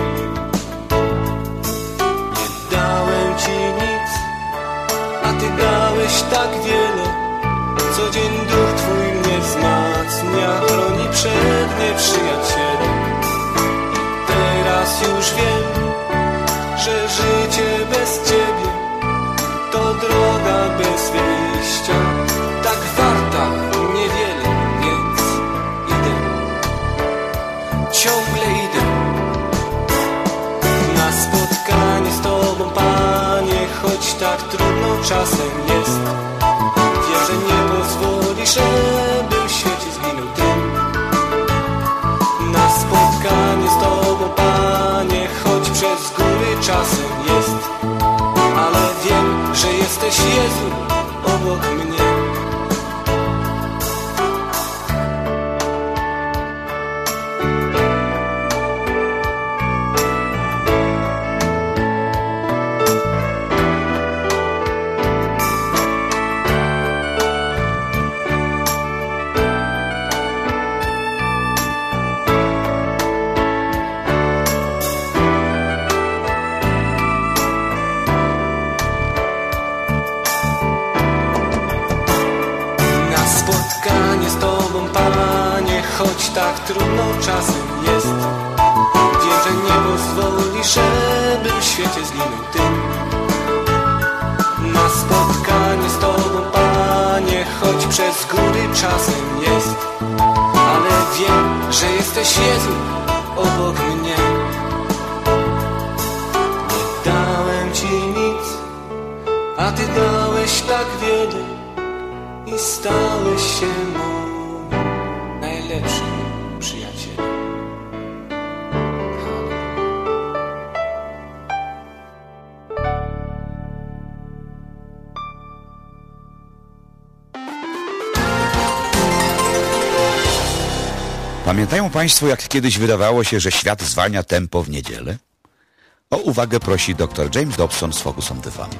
Nie dałem Ci nic, a Ty dałeś tak wiele. Co dzień duch Twój mnie wzmacnia, chroni przed nieprzyjacielem. I teraz już wiem, że życie bez Ciebie to droga bez wyjścia, tak warta niewiele, więc idę, czasem jest. Wiem, że nie pozwoli, żeby w świecie zginął dym. Na spotkanie z Tobą, Panie, choć przez góry czasem jest. Ale wiem, że jesteś, Jezu, obok mnie. Choć tak trudno czasem jest. Wiem, że nie pozwoli, żeby w świecie zginął dym. Na spotkanie z Tobą, Panie, choć przez góry czasem jest. Ale wiem, że jesteś, Jezu, obok mnie. Nie dałem Ci nic, a Ty dałeś tak wiele i stałeś się moim najlepszym przyjacielem. Pamiętają Państwo, jak kiedyś wydawało się, że świat zwalnia tempo w niedzielę? O uwagę prosi dr James Dobson z Focus on the Family.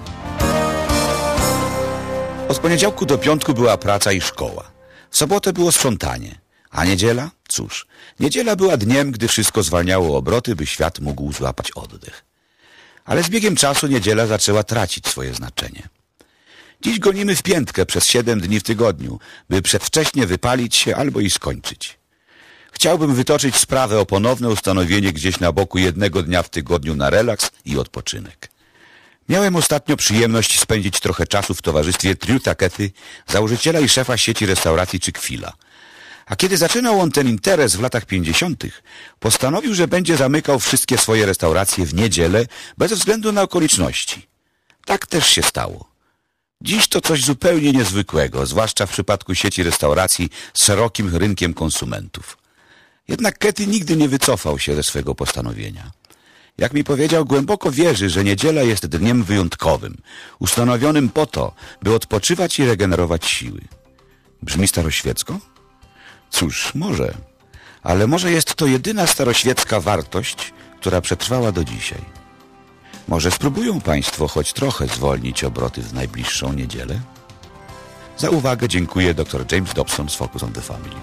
Od poniedziałku do piątku była praca i szkoła. W sobotę było sprzątanie. A niedziela? Cóż, niedziela była dniem, gdy wszystko zwalniało obroty, by świat mógł złapać oddech. Ale z biegiem czasu niedziela zaczęła tracić swoje znaczenie. Dziś gonimy w piętkę przez 7 dni w tygodniu, by przedwcześnie wypalić się albo i skończyć. Chciałbym wytoczyć sprawę o ponowne ustanowienie gdzieś na boku 1 dnia w tygodniu na relaks i odpoczynek. Miałem ostatnio przyjemność spędzić trochę czasu w towarzystwie Drew Takety, założyciela i szefa sieci restauracji Chick-fil-a. A kiedy zaczynał on ten interes w latach 50., postanowił, że będzie zamykał wszystkie swoje restauracje w niedzielę bez względu na okoliczności. Tak też się stało. Dziś to coś zupełnie niezwykłego, zwłaszcza w przypadku sieci restauracji z szerokim rynkiem konsumentów. Jednak Katy nigdy nie wycofał się ze swego postanowienia. Jak mi powiedział, głęboko wierzy, że niedziela jest dniem wyjątkowym, ustanowionym po to, by odpoczywać i regenerować siły. Brzmi staroświecko? Cóż, może. Ale może jest to jedyna staroświecka wartość, która przetrwała do dzisiaj. Może spróbują Państwo choć trochę zwolnić obroty w najbliższą niedzielę? Za uwagę dziękuję dr James Dobson z Focus on the Family.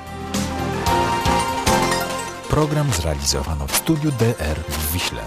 Program zrealizowano w studiu DR w Wiśle.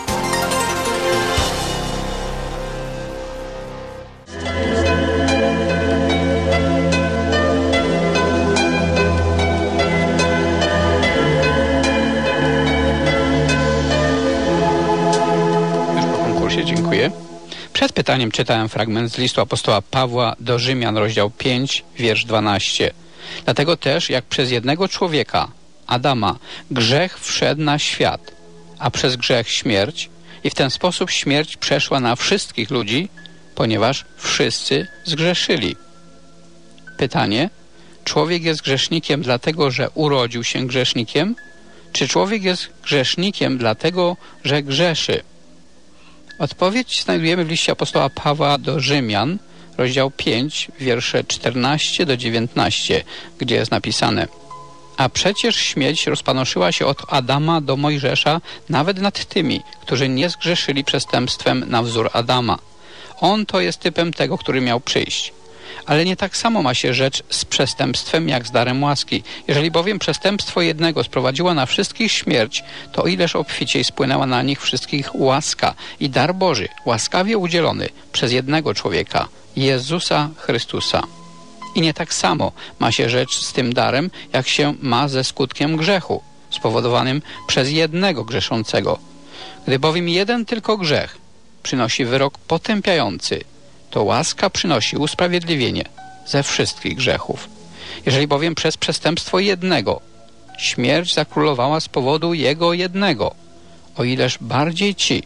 Dziękuję. Przed pytaniem czytałem fragment z listu apostoła Pawła do Rzymian, rozdział 5, wiersz 12. Dlatego też, jak przez jednego człowieka, Adama, grzech wszedł na świat, a przez grzech śmierć, i w ten sposób śmierć przeszła na wszystkich ludzi, ponieważ wszyscy zgrzeszyli. Pytanie: człowiek jest grzesznikiem dlatego, że urodził się grzesznikiem, czy człowiek jest grzesznikiem dlatego, że grzeszy? Odpowiedź znajdujemy w liście apostoła Pawła do Rzymian, rozdział 5, wiersze 14 do 19, gdzie jest napisane: a przecież śmierć rozpanoszyła się od Adama do Mojżesza nawet nad tymi, którzy nie zgrzeszyli przestępstwem na wzór Adama. On to jest typem tego, który miał przyjść. Ale nie tak samo ma się rzecz z przestępstwem jak z darem łaski. Jeżeli bowiem przestępstwo jednego sprowadziło na wszystkich śmierć, to o ileż obficiej spłynęła na nich wszystkich łaska i dar Boży, łaskawie udzielony przez jednego człowieka, Jezusa Chrystusa. I nie tak samo ma się rzecz z tym darem, jak się ma ze skutkiem grzechu, spowodowanym przez jednego grzeszącego. Gdy bowiem jeden tylko grzech przynosi wyrok potępiający, to łaska przynosi usprawiedliwienie ze wszystkich grzechów. Jeżeli bowiem przez przestępstwo jednego śmierć zakrólowała z powodu jego jednego, o ileż bardziej ci,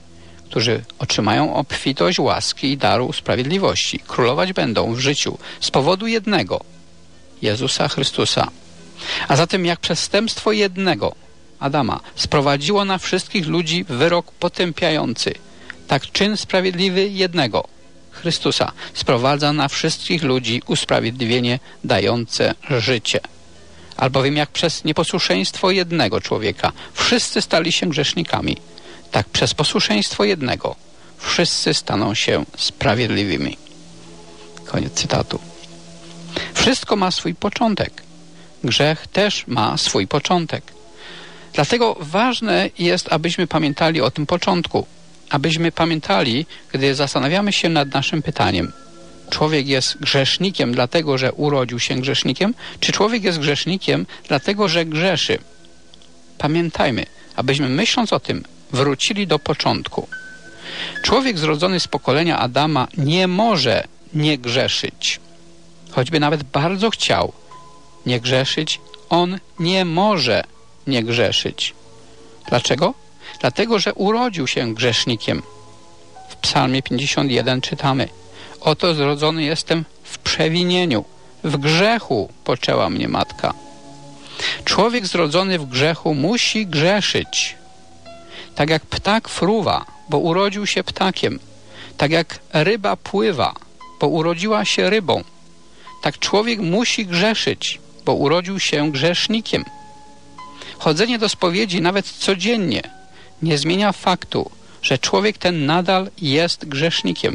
którzy otrzymają obfitość łaski i daru sprawiedliwości. Królować będą w życiu z powodu jednego, Jezusa Chrystusa. A zatem jak przestępstwo jednego, Adama, sprowadziło na wszystkich ludzi wyrok potępiający, tak czyn sprawiedliwy jednego, Chrystusa, sprowadza na wszystkich ludzi usprawiedliwienie dające życie. Albowiem jak przez nieposłuszeństwo jednego człowieka wszyscy stali się grzesznikami, tak przez posłuszeństwo jednego wszyscy staną się sprawiedliwymi. Koniec cytatu. Wszystko ma swój początek. Grzech też ma swój początek. Dlatego ważne jest, abyśmy pamiętali o tym początku. Abyśmy pamiętali, gdy zastanawiamy się nad naszym pytaniem. Człowiek jest grzesznikiem dlatego, że urodził się grzesznikiem, czy człowiek jest grzesznikiem dlatego, że grzeszy? Pamiętajmy, abyśmy myśląc o tym wrócili do początku. Człowiek zrodzony z pokolenia Adama nie może nie grzeszyć. Choćby nawet bardzo chciał nie grzeszyć, on nie może nie grzeszyć. Dlaczego? Dlatego, że urodził się grzesznikiem. W Psalmie 51 czytamy: oto zrodzony jestem w przewinieniu, w grzechu poczęła mnie matka. Człowiek zrodzony w grzechu musi grzeszyć. Tak jak ptak fruwa, bo urodził się ptakiem. Tak jak ryba pływa, bo urodziła się rybą. Tak człowiek musi grzeszyć, bo urodził się grzesznikiem. Chodzenie do spowiedzi nawet codziennie nie zmienia faktu, że człowiek ten nadal jest grzesznikiem.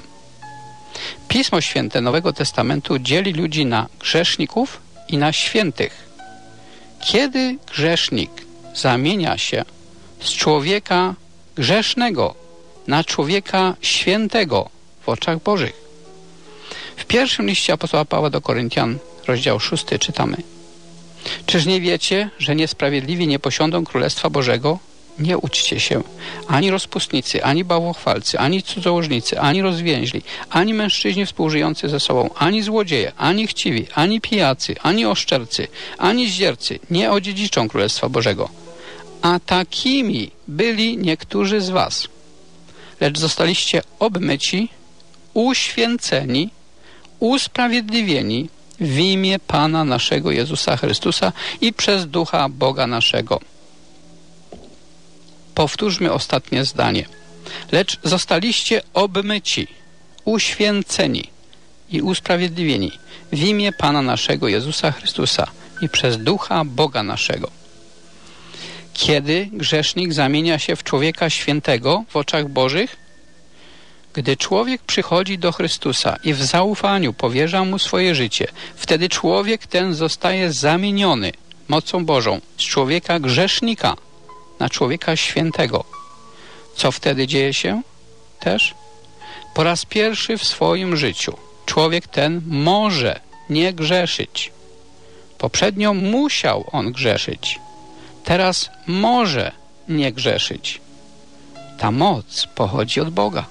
Pismo Święte Nowego Testamentu dzieli ludzi na grzeszników i na świętych. Kiedy grzesznik zamienia się z człowieka grzesznego na człowieka świętego w oczach Bożych? W pierwszym liście apostoła Pawła do Koryntian, rozdział 6 czytamy: czyż nie wiecie, że niesprawiedliwi nie posiądą Królestwa Bożego? Nie uczcie się, ani rozpustnicy, ani bałwochwalcy, ani cudzołożnicy, ani rozwięźli, ani mężczyźni współżyjący ze sobą, ani złodzieje, ani chciwi, ani pijacy, ani oszczercy, ani zdziercy nie odziedziczą Królestwa Bożego. A takimi byli niektórzy z was. Lecz zostaliście obmyci, uświęceni, usprawiedliwieni w imię Pana naszego Jezusa Chrystusa i przez Ducha Boga naszego. Powtórzmy ostatnie zdanie. Lecz zostaliście obmyci, uświęceni i usprawiedliwieni w imię Pana naszego Jezusa Chrystusa i przez Ducha Boga naszego. Kiedy grzesznik zamienia się w człowieka świętego w oczach Bożych? Gdy człowiek przychodzi do Chrystusa i w zaufaniu powierza Mu swoje życie, wtedy człowiek ten zostaje zamieniony mocą Bożą z człowieka grzesznika na człowieka świętego. Co wtedy dzieje się? Też po raz pierwszy w swoim życiu człowiek ten może nie grzeszyć. Poprzednio musiał on grzeszyć. Teraz może nie grzeszyć. Ta moc pochodzi od Boga.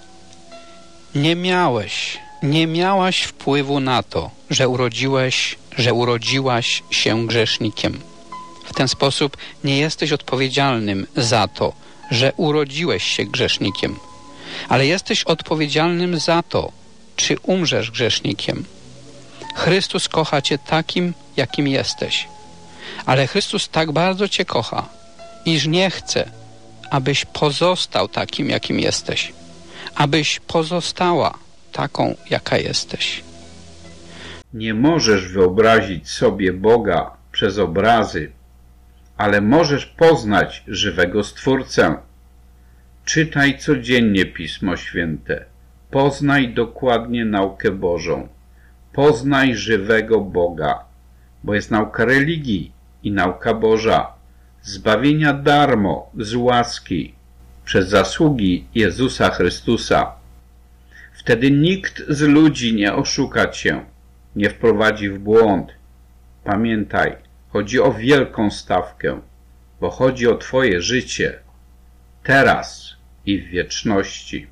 Nie miałaś wpływu na to, że urodziłaś się grzesznikiem. W ten sposób nie jesteś odpowiedzialnym za to, że urodziłeś się grzesznikiem, ale jesteś odpowiedzialnym za to, czy umrzesz grzesznikiem. Chrystus kocha cię takim, jakim jesteś, ale Chrystus tak bardzo cię kocha, iż nie chce, abyś pozostał takim, jakim jesteś, abyś pozostała taką, jaka jesteś. Nie możesz wyobrazić sobie Boga przez obrazy, ale możesz poznać żywego Stwórcę. Czytaj codziennie Pismo Święte. Poznaj dokładnie naukę Bożą. Poznaj żywego Boga, bo jest nauka religii i nauka Boża, zbawienia darmo, z łaski, przez zasługi Jezusa Chrystusa. Wtedy nikt z ludzi nie oszuka cię, nie wprowadzi w błąd. Pamiętaj, chodzi o wielką stawkę, bo chodzi o twoje życie, teraz i w wieczności.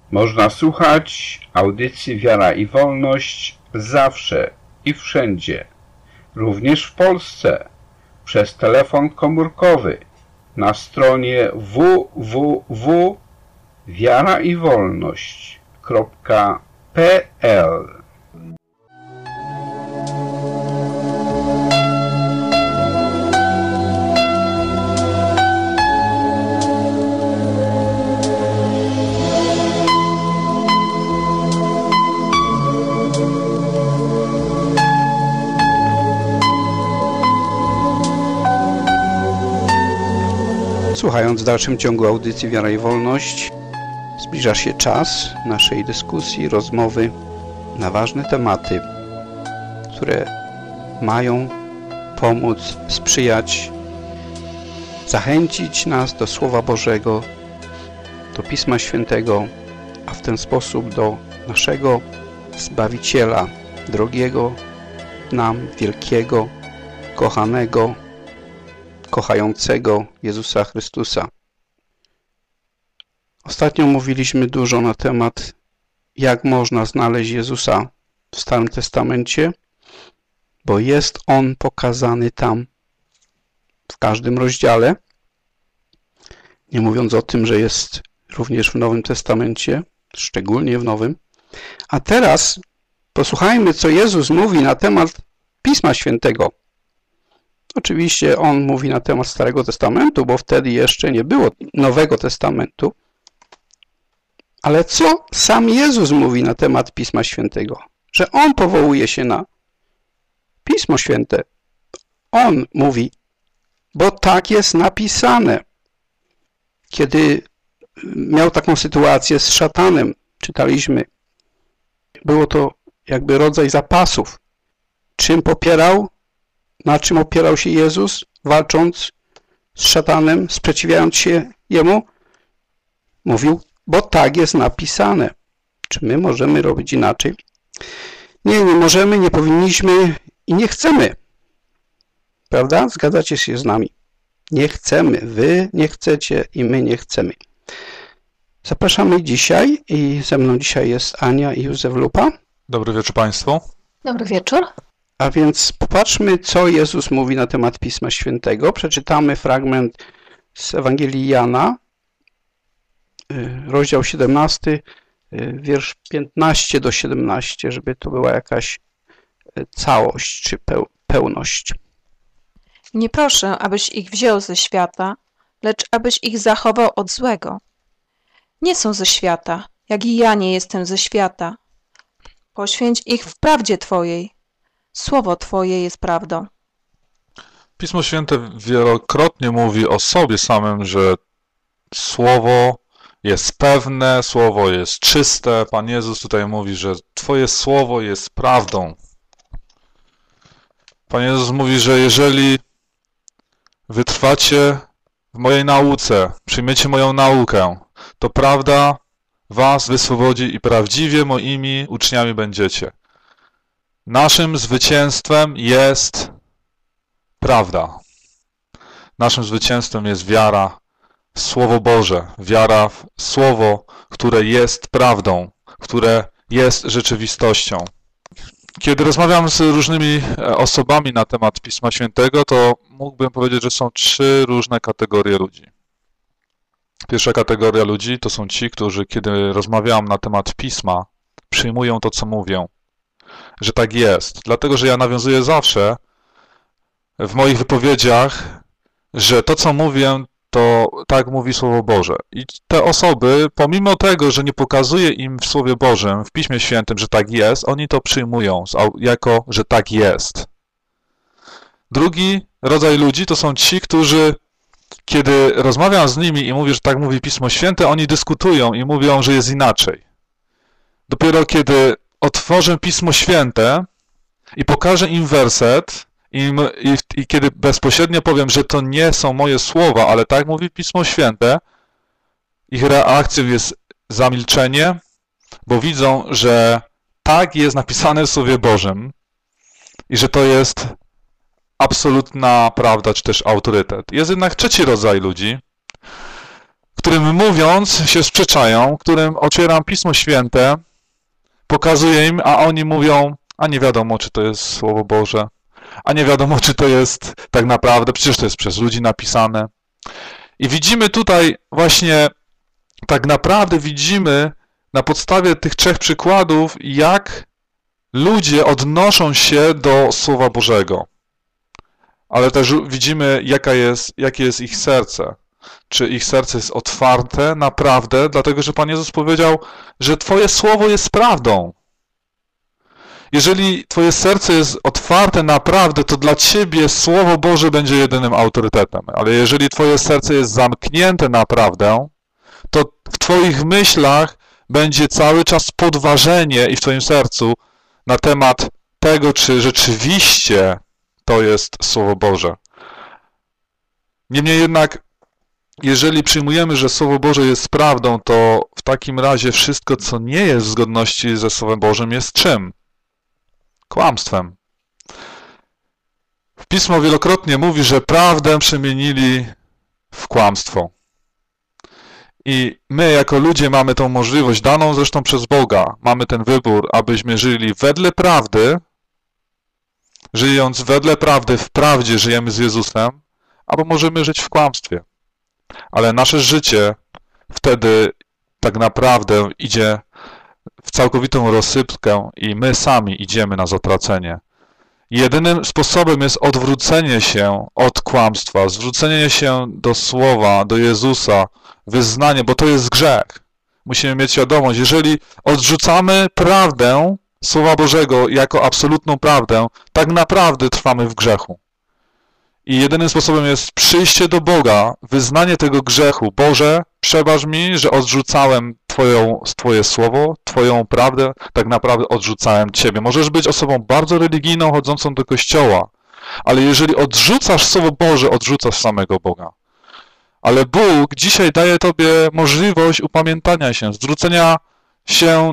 Można słuchać audycji Wiara i Wolność zawsze i wszędzie, również w Polsce, przez telefon komórkowy na stronie www.wiaraiwolność.pl. Słuchając w dalszym ciągu audycji Wiara i Wolność, zbliża się czas naszej dyskusji, rozmowy na ważne tematy, które mają pomóc, sprzyjać, zachęcić nas do Słowa Bożego, do Pisma Świętego, a w ten sposób do naszego Zbawiciela, drogiego nam, wielkiego, kochanego, kochającego Jezusa Chrystusa. Ostatnio mówiliśmy dużo na temat, jak można znaleźć Jezusa w Starym Testamencie, bo jest On pokazany tam w każdym rozdziale, nie mówiąc o tym, że jest również w Nowym Testamencie, szczególnie w Nowym. A teraz posłuchajmy, co Jezus mówi na temat Pisma Świętego. Oczywiście On mówi na temat Starego Testamentu, bo wtedy jeszcze nie było Nowego Testamentu. Ale co sam Jezus mówi na temat Pisma Świętego? Że On powołuje się na Pismo Święte. On mówi, bo tak jest napisane. Kiedy miał taką sytuację z szatanem, czytaliśmy, było to jakby rodzaj zapasów. Czym popierał? Na czym opierał się Jezus, walcząc z szatanem, sprzeciwiając się Jemu? Mówił, bo tak jest napisane. Czy my możemy robić inaczej? Nie, nie możemy, nie powinniśmy i nie chcemy. Prawda? Zgadzacie się z nami? Nie chcemy. Wy nie chcecie i my nie chcemy. Zapraszamy dzisiaj i ze mną dzisiaj jest Ania i Józef Lupa. Dobry wieczór Państwu. Dobry wieczór. A więc popatrzmy, co Jezus mówi na temat Pisma Świętego. Przeczytamy fragment z Ewangelii Jana, rozdział 17, wiersz 15 do 17, żeby to była jakaś całość czy pełność. Nie proszę, abyś ich wziął ze świata, lecz abyś ich zachował od złego. Nie są ze świata, jak i ja nie jestem ze świata. Poświęć ich w prawdzie Twojej. Słowo Twoje jest prawdą. Pismo Święte wielokrotnie mówi o sobie samym, że Słowo jest pewne, Słowo jest czyste. Pan Jezus tutaj mówi, że Twoje Słowo jest prawdą. Pan Jezus mówi, że jeżeli wytrwacie w mojej nauce, przyjmiecie moją naukę, to prawda was wyswobodzi i prawdziwie moimi uczniami będziecie. Naszym zwycięstwem jest prawda. Naszym zwycięstwem jest wiara w Słowo Boże, wiara w Słowo, które jest prawdą, które jest rzeczywistością. Kiedy rozmawiam z różnymi osobami na temat Pisma Świętego, to mógłbym powiedzieć, że są 3 różne kategorie ludzi. Pierwsza kategoria ludzi to są ci, którzy, kiedy rozmawiam na temat Pisma, przyjmują to, co mówię, że tak jest. Dlatego, że ja nawiązuję zawsze w moich wypowiedziach, że to, co mówię, to tak mówi Słowo Boże. I te osoby, pomimo tego, że nie pokazuję im w Słowie Bożym, w Piśmie Świętym, że tak jest, oni to przyjmują jako, że tak jest. Drugi rodzaj ludzi to są ci, którzy, kiedy rozmawiam z nimi i mówię, że tak mówi Pismo Święte, oni dyskutują i mówią, że jest inaczej. Dopiero otworzę Pismo Święte i pokażę im werset i kiedy bezpośrednio powiem, że to nie są moje słowa, ale tak mówi Pismo Święte, ich reakcją jest zamilczenie, bo widzą, że tak jest napisane w Słowie Bożym i że to jest absolutna prawda, czy też autorytet. Jest jednak trzeci rodzaj ludzi, którym mówiąc się sprzeczają, którym otwieram Pismo Święte, pokazuję im, a oni mówią, a nie wiadomo, czy to jest Słowo Boże, a nie wiadomo, czy to jest tak naprawdę, przecież to jest przez ludzi napisane. I widzimy tutaj właśnie, tak naprawdę widzimy na podstawie tych trzech przykładów, jak ludzie odnoszą się do Słowa Bożego. Ale też widzimy, jakie jest ich serce. Czy ich serce jest otwarte naprawdę, dlatego że Pan Jezus powiedział, że Twoje Słowo jest prawdą. Jeżeli Twoje serce jest otwarte naprawdę, to dla Ciebie Słowo Boże będzie jedynym autorytetem. Ale jeżeli Twoje serce jest zamknięte naprawdę, to w Twoich myślach będzie cały czas podważenie i w Twoim sercu na temat tego, czy rzeczywiście to jest Słowo Boże. Niemniej jednak, jeżeli przyjmujemy, że Słowo Boże jest prawdą, to w takim razie wszystko, co nie jest w zgodności ze Słowem Bożym, jest czym? Kłamstwem. Pismo wielokrotnie mówi, że prawdę przemienili w kłamstwo. I my jako ludzie mamy tą możliwość, daną zresztą przez Boga, mamy ten wybór, abyśmy żyli wedle prawdy, żyjąc wedle prawdy, w prawdzie żyjemy z Jezusem, albo możemy żyć w kłamstwie. Ale nasze życie wtedy tak naprawdę idzie w całkowitą rozsypkę i my sami idziemy na zatracenie. Jedynym sposobem jest odwrócenie się od kłamstwa, zwrócenie się do Słowa, do Jezusa, wyznanie, bo to jest grzech. Musimy mieć świadomość, jeżeli odrzucamy prawdę Słowa Bożego jako absolutną prawdę, tak naprawdę trwamy w grzechu. I jedynym sposobem jest przyjście do Boga, wyznanie tego grzechu. Boże, przebacz mi, że odrzucałem Twoje słowo, Twoją prawdę, tak naprawdę odrzucałem Ciebie. Możesz być osobą bardzo religijną, chodzącą do kościoła, ale jeżeli odrzucasz Słowo Boże, odrzucasz samego Boga. Ale Bóg dzisiaj daje Tobie możliwość upamiętania się, zwrócenia się,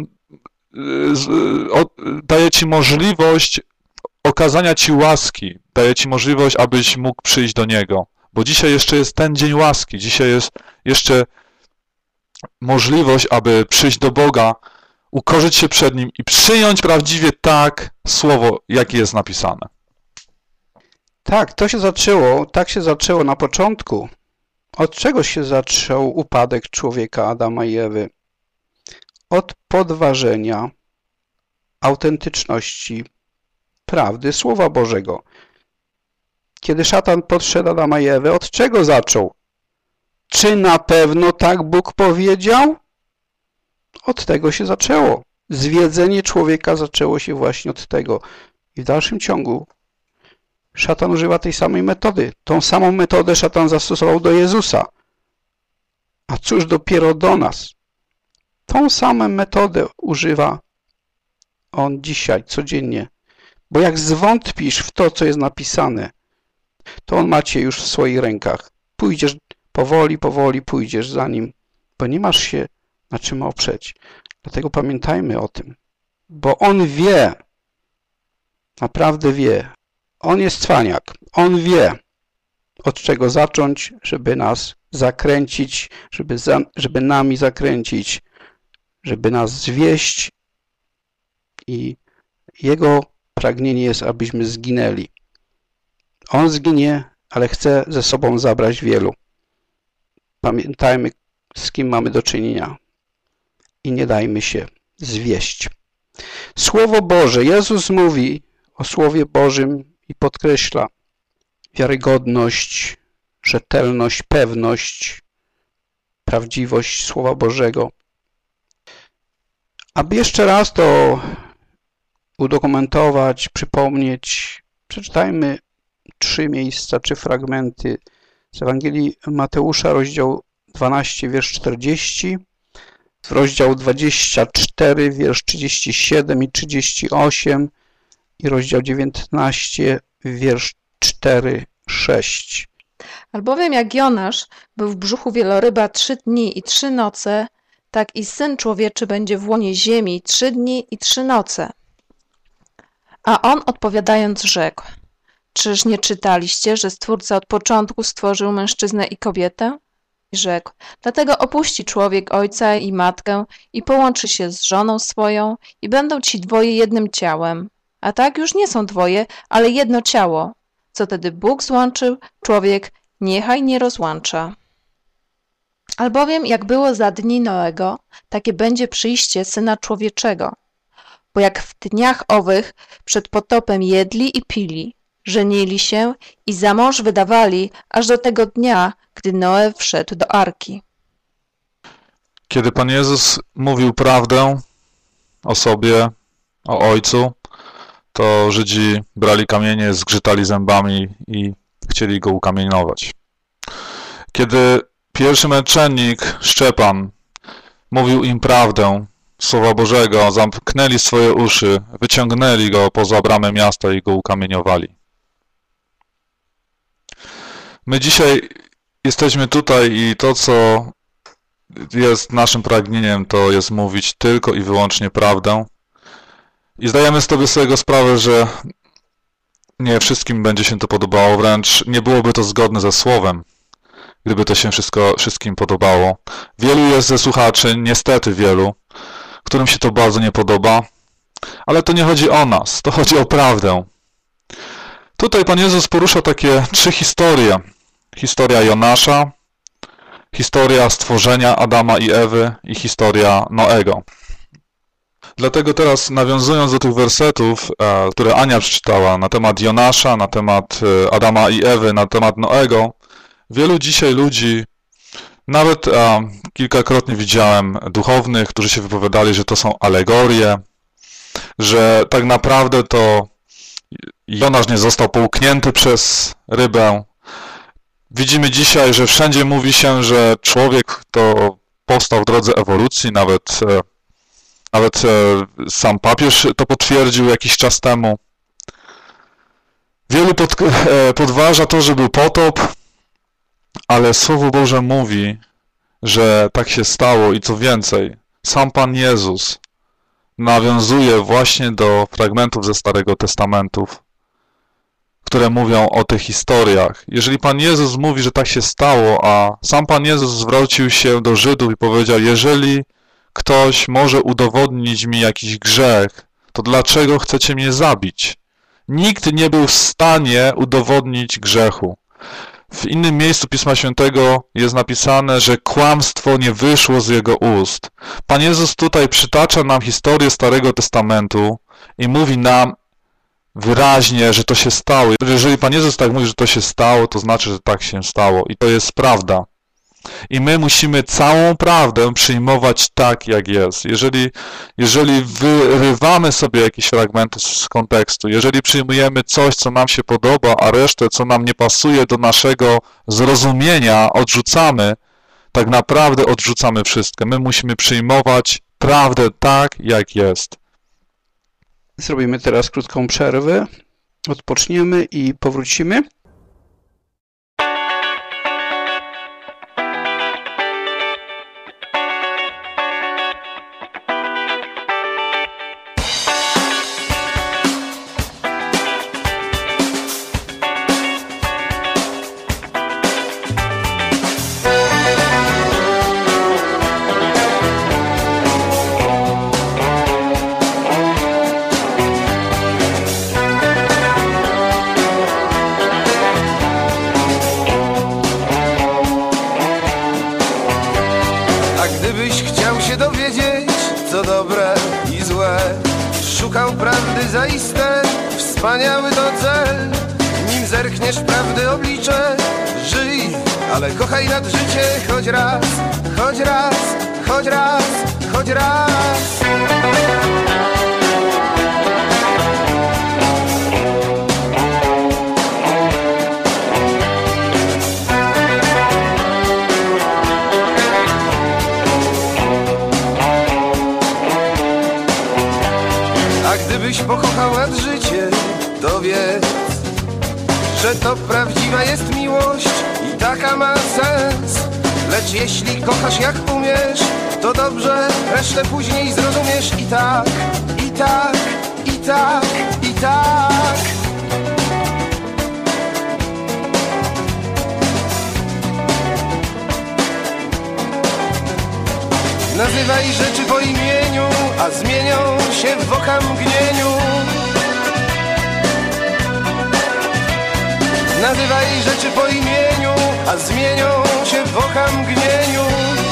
daje Ci możliwość okazania Ci łaski, daje Ci możliwość, abyś mógł przyjść do Niego. Bo dzisiaj jeszcze jest ten dzień łaski, dzisiaj jest jeszcze możliwość, aby przyjść do Boga, ukorzyć się przed Nim i przyjąć prawdziwie tak Słowo, jakie jest napisane. Tak, tak się zaczęło na początku. Od czego się zaczął upadek człowieka Adama i Ewy? Od podważenia autentyczności prawdy Słowa Bożego. Kiedy szatan podszedł Adama i Ewę, od czego zaczął? Czy na pewno tak Bóg powiedział? Od tego się zaczęło. Zwiedzenie człowieka zaczęło się właśnie od tego. I w dalszym ciągu szatan używa tej samej metody. Tą samą metodę szatan zastosował do Jezusa. A cóż dopiero do nas? Tą samą metodę używa on dzisiaj, codziennie. Bo jak zwątpisz w to, co jest napisane, to on ma cię już w swoich rękach. Pójdziesz powoli pójdziesz za nim, bo nie masz się na czym oprzeć. Dlatego pamiętajmy o tym. Bo on wie, naprawdę wie. On jest cwaniak. On wie, od czego zacząć, żeby nas zakręcić, żeby nami zakręcić, żeby nas zwieść i jego pragnienie jest, abyśmy zginęli. On zginie, ale chce ze sobą zabrać wielu. Pamiętajmy, z kim mamy do czynienia i nie dajmy się zwieść. Słowo Boże. Jezus mówi o Słowie Bożym i podkreśla wiarygodność, rzetelność, pewność, prawdziwość Słowa Bożego. Aby jeszcze raz to udokumentować, przypomnieć, przeczytajmy 3 miejsca czy fragmenty z Ewangelii Mateusza, rozdział 12, wiersz 40, rozdział 24, wiersz 37 i 38 i rozdział 19, wiersz 4, 6. Albowiem jak Jonasz był w brzuchu wieloryba 3 dni i 3 noce, tak i Syn Człowieczy będzie w łonie ziemi 3 dni i 3 noce. A on odpowiadając rzekł: czyż nie czytaliście, że Stwórca od początku stworzył mężczyznę i kobietę? I rzekł, dlatego opuści człowiek ojca i matkę i połączy się z żoną swoją i będą ci dwoje jednym ciałem. A tak już nie są dwoje, ale jedno ciało. Co tedy Bóg złączył, człowiek niechaj nie rozłącza. Albowiem jak było za dni Noego, takie będzie przyjście Syna Człowieczego. Bo jak w dniach owych przed potopem jedli i pili, żenili się i za mąż wydawali, aż do tego dnia, gdy Noe wszedł do arki. Kiedy Pan Jezus mówił prawdę o sobie, o Ojcu, to Żydzi brali kamienie, zgrzytali zębami i chcieli go ukamienować. Kiedy pierwszy męczennik, Szczepan, mówił im prawdę Słowa Bożego, zamknęli swoje uszy, wyciągnęli go poza bramę miasta i go ukamieniowali. My dzisiaj jesteśmy tutaj i to, co jest naszym pragnieniem, to jest mówić tylko i wyłącznie prawdę. I zdajemy sobie z tego sprawę, że nie wszystkim będzie się to podobało, wręcz nie byłoby to zgodne ze Słowem, gdyby to się wszystkim podobało. Wielu jest ze słuchaczy, niestety wielu, którym się to bardzo nie podoba, ale to nie chodzi o nas, to chodzi o prawdę. Tutaj Pan Jezus porusza takie 3 historie. Historia Jonasza, historia stworzenia Adama i Ewy i historia Noego. Dlatego teraz, nawiązując do tych wersetów, które Ania przeczytała na temat Jonasza, na temat Adama i Ewy, na temat Noego, wielu dzisiaj ludzi, nawet kilkakrotnie widziałem duchownych, którzy się wypowiadali, że to są alegorie, że tak naprawdę to Jonasz nie został połknięty przez rybę. Widzimy dzisiaj, że wszędzie mówi się, że człowiek to powstał w drodze ewolucji, nawet sam papież to potwierdził jakiś czas temu. Wielu podważa to, że był potop, ale Słowo Boże mówi, że tak się stało i co więcej, sam Pan Jezus nawiązuje właśnie do fragmentów ze Starego Testamentu, które mówią o tych historiach. Jeżeli Pan Jezus mówi, że tak się stało, a sam Pan Jezus zwrócił się do Żydów i powiedział, jeżeli ktoś może udowodnić mi jakiś grzech, to dlaczego chcecie mnie zabić? Nikt nie był w stanie udowodnić grzechu. W innym miejscu Pisma Świętego jest napisane, że kłamstwo nie wyszło z jego ust. Pan Jezus tutaj przytacza nam historię Starego Testamentu i mówi nam wyraźnie, że to się stało. Jeżeli Pan Jezus tak mówi, że to się stało, to znaczy, że tak się stało. I to jest prawda. I my musimy całą prawdę przyjmować tak, jak jest. Jeżeli wyrywamy sobie jakieś fragmenty z kontekstu, jeżeli przyjmujemy coś, co nam się podoba, a resztę, co nam nie pasuje do naszego zrozumienia, odrzucamy, tak naprawdę odrzucamy wszystko. My musimy przyjmować prawdę tak, jak jest. Zrobimy teraz krótką przerwę, odpoczniemy i powrócimy. Wspaniały to cel, nim zerkniesz prawdy oblicze. Żyj, ale kochaj nad życie, choć raz, choć raz, choć raz, choć raz. A gdybyś pokochał nad życie, to wiedz, że to prawdziwa jest miłość i taka ma sens. Lecz jeśli kochasz jak umiesz, to dobrze, resztę później zrozumiesz. I tak, i tak, i tak, i tak. Nazywaj rzeczy po imieniu, a zmienią się w okamgnieniu. Nazywaj rzeczy po imieniu, a zmienią się w okamgnieniu.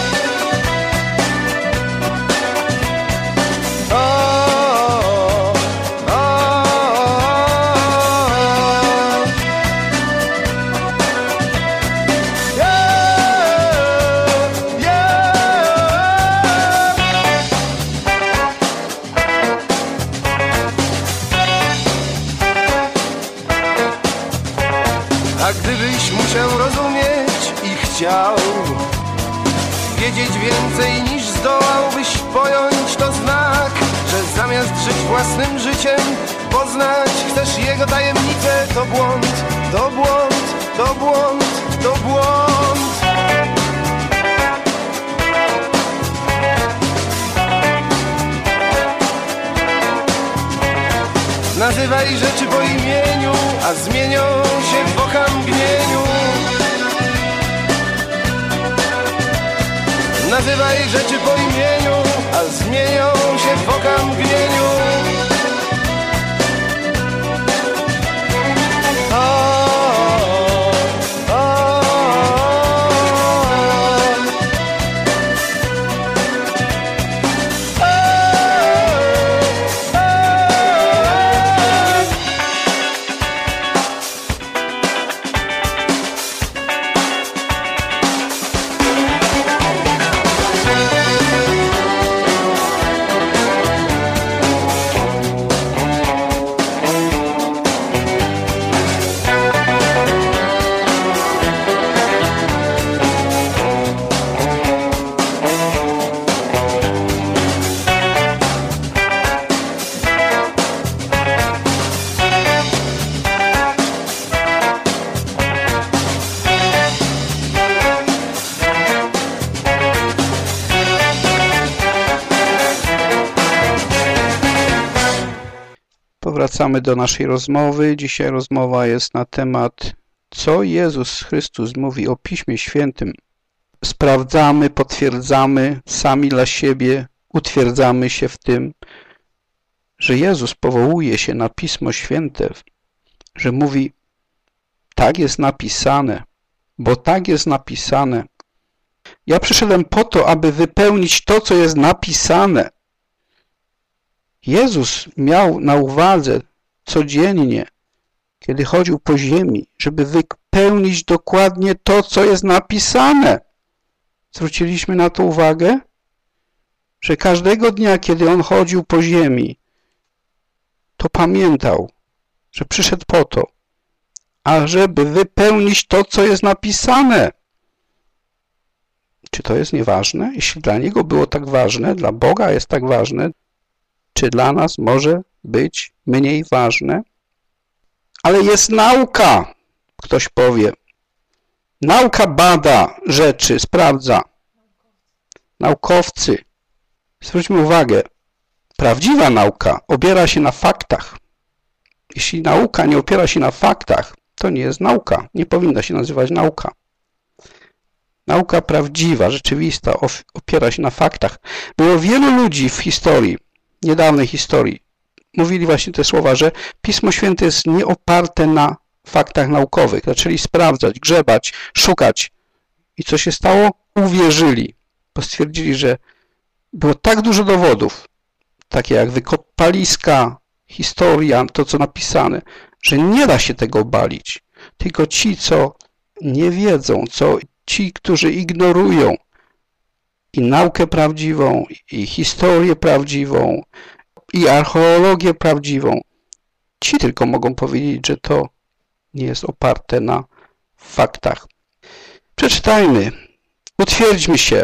A gdybyś musiał rozumieć i chciał wiedzieć więcej niż zdołałbyś pojąć, to znak, że zamiast żyć własnym życiem, poznać chcesz jego tajemnicę. To błąd, to błąd, to błąd, to błąd. Nazywaj rzeczy po imieniu, a zmienią się w okamgnieniu. Nazywaj rzeczy po imieniu, a zmienią się w okamgnieniu. Wracamy do naszej rozmowy. Dzisiaj rozmowa jest na temat, co Jezus Chrystus mówi o Piśmie Świętym. Sprawdzamy, potwierdzamy sami dla siebie, utwierdzamy się w tym, że Jezus powołuje się na Pismo Święte, że mówi, tak jest napisane, bo tak jest napisane. Ja przyszedłem po to, aby wypełnić to, co jest napisane. Jezus miał na uwadze codziennie, kiedy chodził po ziemi, żeby wypełnić dokładnie to, co jest napisane. Zwróciliśmy na to uwagę, że każdego dnia, kiedy On chodził po ziemi, to pamiętał, że przyszedł po to, ażeby wypełnić to, co jest napisane. Czy to jest nieważne? Jeśli dla Niego było tak ważne, dla Boga jest tak ważne, czy dla nas może być mniej ważne? Ale jest nauka, ktoś powie. Nauka bada rzeczy, sprawdza. Naukowcy. Zwróćmy uwagę, prawdziwa nauka opiera się na faktach. Jeśli nauka nie opiera się na faktach, to nie jest nauka. Nie powinna się nazywać nauka. Nauka prawdziwa, rzeczywista, opiera się na faktach. Było wielu ludzi w historii, niedawnej historii, mówili właśnie te słowa, że Pismo Święte jest nieoparte na faktach naukowych. Zaczęli sprawdzać, grzebać, szukać. I co się stało? Uwierzyli, bo stwierdzili, że było tak dużo dowodów, takie jak wykopaliska, historia, to co napisane, że nie da się tego obalić. Tylko ci, co nie wiedzą, ci, którzy ignorują i naukę prawdziwą, i historię prawdziwą, i archeologię prawdziwą, ci tylko mogą powiedzieć, że to nie jest oparte na faktach. Przeczytajmy, utwierdźmy się,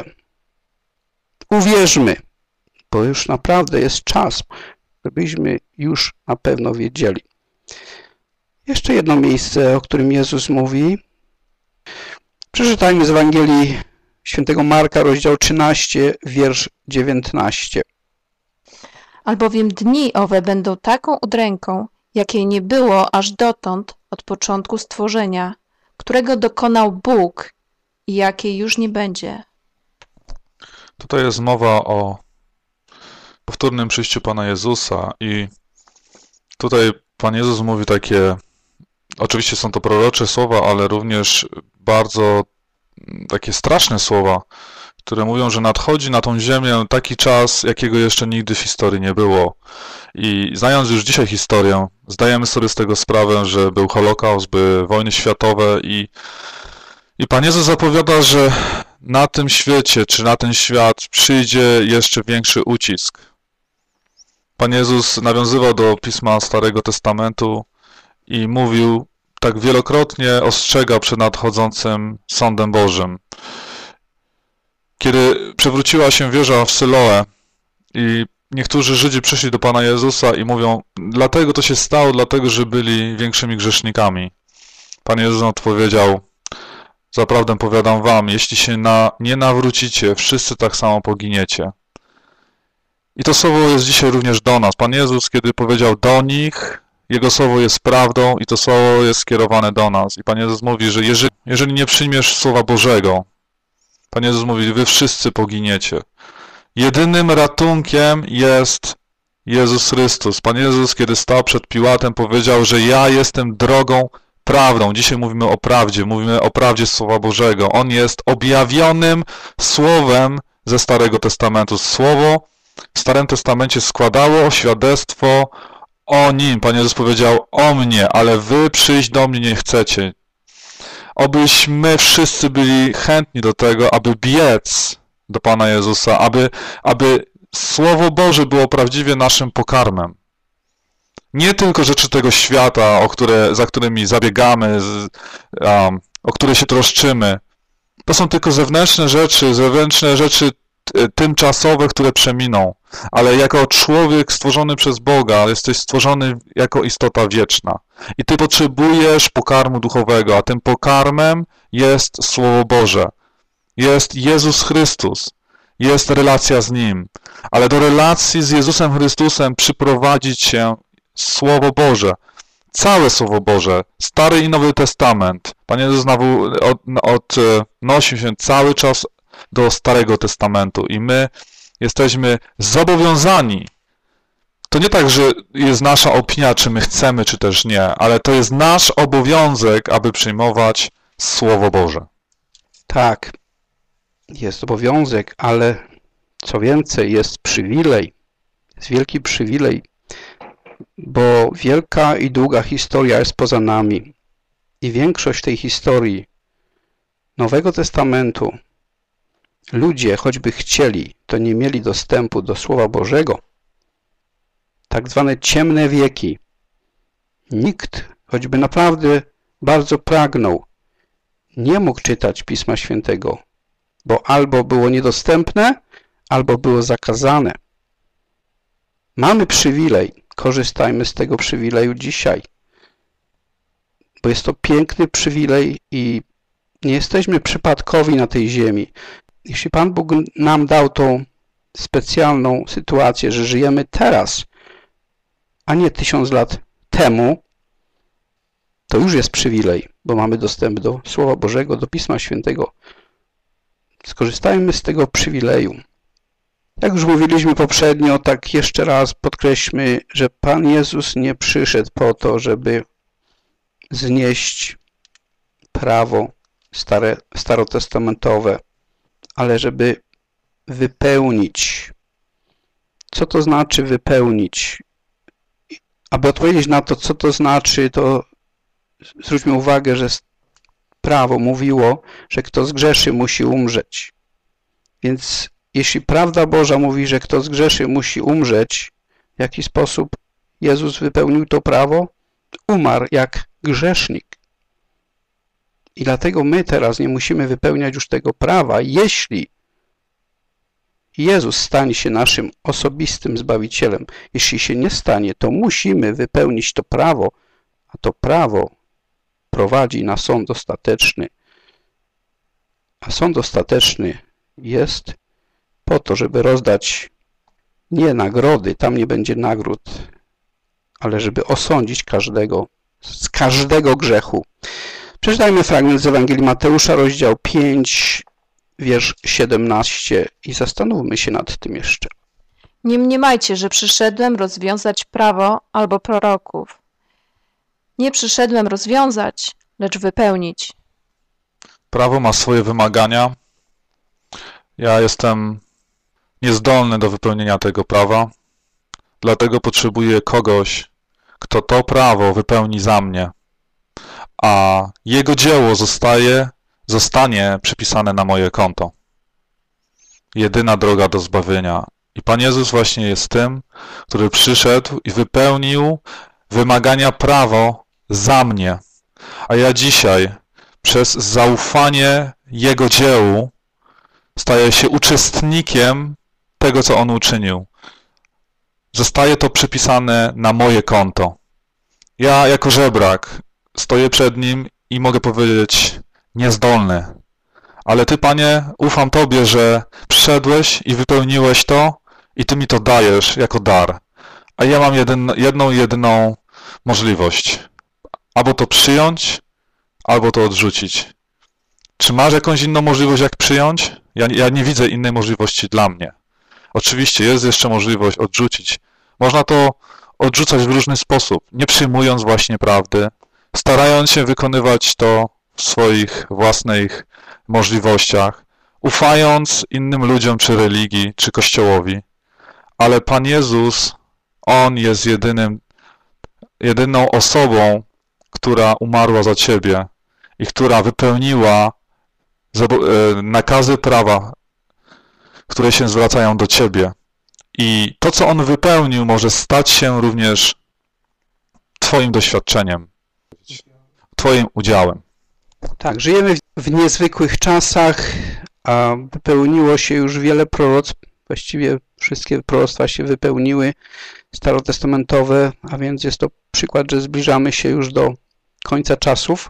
uwierzmy, bo już naprawdę jest czas, żebyśmy już na pewno wiedzieli. Jeszcze jedno miejsce, o którym Jezus mówi. Przeczytajmy z Ewangelii Świętego Marka, rozdział 13, wiersz 19. Albowiem dni owe będą taką udręką, jakiej nie było aż dotąd od początku stworzenia, którego dokonał Bóg i jakiej już nie będzie. Tutaj jest mowa o powtórnym przyjściu Pana Jezusa i tutaj Pan Jezus mówi takie, oczywiście są to prorocze słowa, ale również bardzo takie straszne słowa, które mówią, że nadchodzi na tą ziemię taki czas, jakiego jeszcze nigdy w historii nie było. I znając już dzisiaj historię, zdajemy sobie z tego sprawę, że był Holokaust, były wojny światowe i Pan Jezus zapowiada, że na tym świecie, czy na ten świat przyjdzie jeszcze większy ucisk. Pan Jezus nawiązywał do Pisma Starego Testamentu i mówił, tak wielokrotnie ostrzegał przed nadchodzącym sądem Bożym. Kiedy przewróciła się wieża w Syloe i niektórzy Żydzi przyszli do Pana Jezusa i mówią, dlatego to się stało, dlatego, że byli większymi grzesznikami. Pan Jezus odpowiedział, zaprawdę powiadam wam, jeśli się nie nawrócicie, wszyscy tak samo poginiecie. I to słowo jest dzisiaj również do nas. Pan Jezus, kiedy powiedział do nich, Jego słowo jest prawdą i to słowo jest skierowane do nas. I Pan Jezus mówi, że jeżeli nie przyjmiesz słowa Bożego, Pan Jezus mówi, wy wszyscy poginiecie. Jedynym ratunkiem jest Jezus Chrystus. Pan Jezus, kiedy stał przed Piłatem, powiedział, że ja jestem drogą, prawdą. Dzisiaj mówimy o prawdzie Słowa Bożego. On jest objawionym Słowem ze Starego Testamentu. Słowo w Starym Testamencie składało świadectwo o Nim. Pan Jezus powiedział o mnie, ale wy przyjść do mnie nie chcecie. Obyśmy wszyscy byli chętni do tego, aby biec do Pana Jezusa, aby Słowo Boże było prawdziwie naszym pokarmem. Nie tylko rzeczy tego świata, za którymi zabiegamy, o które się troszczymy. To są tylko zewnętrzne rzeczy tymczasowe, które przeminą. Ale jako człowiek stworzony przez Boga, jesteś stworzony jako istota wieczna. I ty potrzebujesz pokarmu duchowego, a tym pokarmem jest Słowo Boże. Jest Jezus Chrystus. Jest relacja z Nim. Ale do relacji z Jezusem Chrystusem przyprowadzić się Słowo Boże. Całe Słowo Boże. Stary i Nowy Testament. Pan Jezus odnosił się cały czas do Starego Testamentu i my jesteśmy zobowiązani. To nie tak, że jest nasza opinia, czy my chcemy, czy też nie, ale to jest nasz obowiązek, aby przyjmować Słowo Boże. Tak, jest obowiązek, ale co więcej, jest przywilej. Jest wielki przywilej, bo wielka i długa historia jest poza nami. I większość tej historii Nowego Testamentu ludzie, choćby chcieli, to nie mieli dostępu do Słowa Bożego. Tak zwane ciemne wieki. Nikt, choćby naprawdę bardzo pragnął, nie mógł czytać Pisma Świętego, bo albo było niedostępne, albo było zakazane. Mamy przywilej, korzystajmy z tego przywileju dzisiaj, bo jest to piękny przywilej i nie jesteśmy przypadkowi na tej ziemi. Jeśli Pan Bóg nam dał tą specjalną sytuację, że żyjemy teraz, a nie 1000 lat temu, to już jest przywilej, bo mamy dostęp do Słowa Bożego, do Pisma Świętego. Skorzystajmy z tego przywileju. Jak już mówiliśmy poprzednio, tak jeszcze raz podkreślmy, że Pan Jezus nie przyszedł po to, żeby znieść prawo starotestamentowe, ale żeby wypełnić. Co to znaczy wypełnić? Aby odpowiedzieć na to, co to znaczy, to zwróćmy uwagę, że prawo mówiło, że kto zgrzeszy, musi umrzeć. Więc jeśli prawda Boża mówi, że kto zgrzeszy, musi umrzeć, w jaki sposób Jezus wypełnił to prawo? Umarł jak grzesznik. I dlatego my teraz nie musimy wypełniać już tego prawa, jeśli Jezus stanie się naszym osobistym Zbawicielem. Jeśli się nie stanie, to musimy wypełnić to prawo, a to prawo prowadzi na sąd ostateczny. A sąd ostateczny jest po to, żeby rozdać nie nagrody, tam nie będzie nagród, ale żeby osądzić każdego z każdego grzechu. Przeczytajmy fragment z Ewangelii Mateusza, rozdział 5, wiersz 17 i zastanówmy się nad tym jeszcze. Nie mniemajcie, że przyszedłem rozwiązać prawo albo proroków. Nie przyszedłem rozwiązać, lecz wypełnić. Prawo ma swoje wymagania. Ja jestem niezdolny do wypełnienia tego prawa, dlatego potrzebuję kogoś, kto to prawo wypełni za mnie, a jego dzieło zostanie przypisane na moje konto. Jedyna droga do zbawienia. I Pan Jezus właśnie jest tym, który przyszedł i wypełnił wymagania prawa za mnie. A ja dzisiaj przez zaufanie Jego dziełu staję się uczestnikiem tego, co On uczynił. Zostaje to przypisane na moje konto. Ja jako żebrak stoję przed Nim i mogę powiedzieć niezdolny. Ale Ty, Panie, ufam Tobie, że przyszedłeś i wypełniłeś to i Ty mi to dajesz jako dar. A ja mam jedyną możliwość. Albo to przyjąć, albo to odrzucić. Czy masz jakąś inną możliwość, jak przyjąć? Ja nie widzę innej możliwości dla mnie. Oczywiście jest jeszcze możliwość odrzucić. Można to odrzucać w różny sposób, nie przyjmując właśnie prawdy, starając się wykonywać to w swoich własnych możliwościach, ufając innym ludziom, czy religii, czy Kościołowi. Ale Pan Jezus, On jest jedyną osobą, która umarła za Ciebie i która wypełniła nakazy prawa, które się zwracają do Ciebie. I to, co On wypełnił, może stać się również Twoim doświadczeniem, Twoim udziałem. Tak, żyjemy w niezwykłych czasach, a wypełniło się już wiele proroctw, właściwie wszystkie proroctwa się wypełniły, starotestamentowe, a więc jest to przykład, że zbliżamy się już do końca czasów,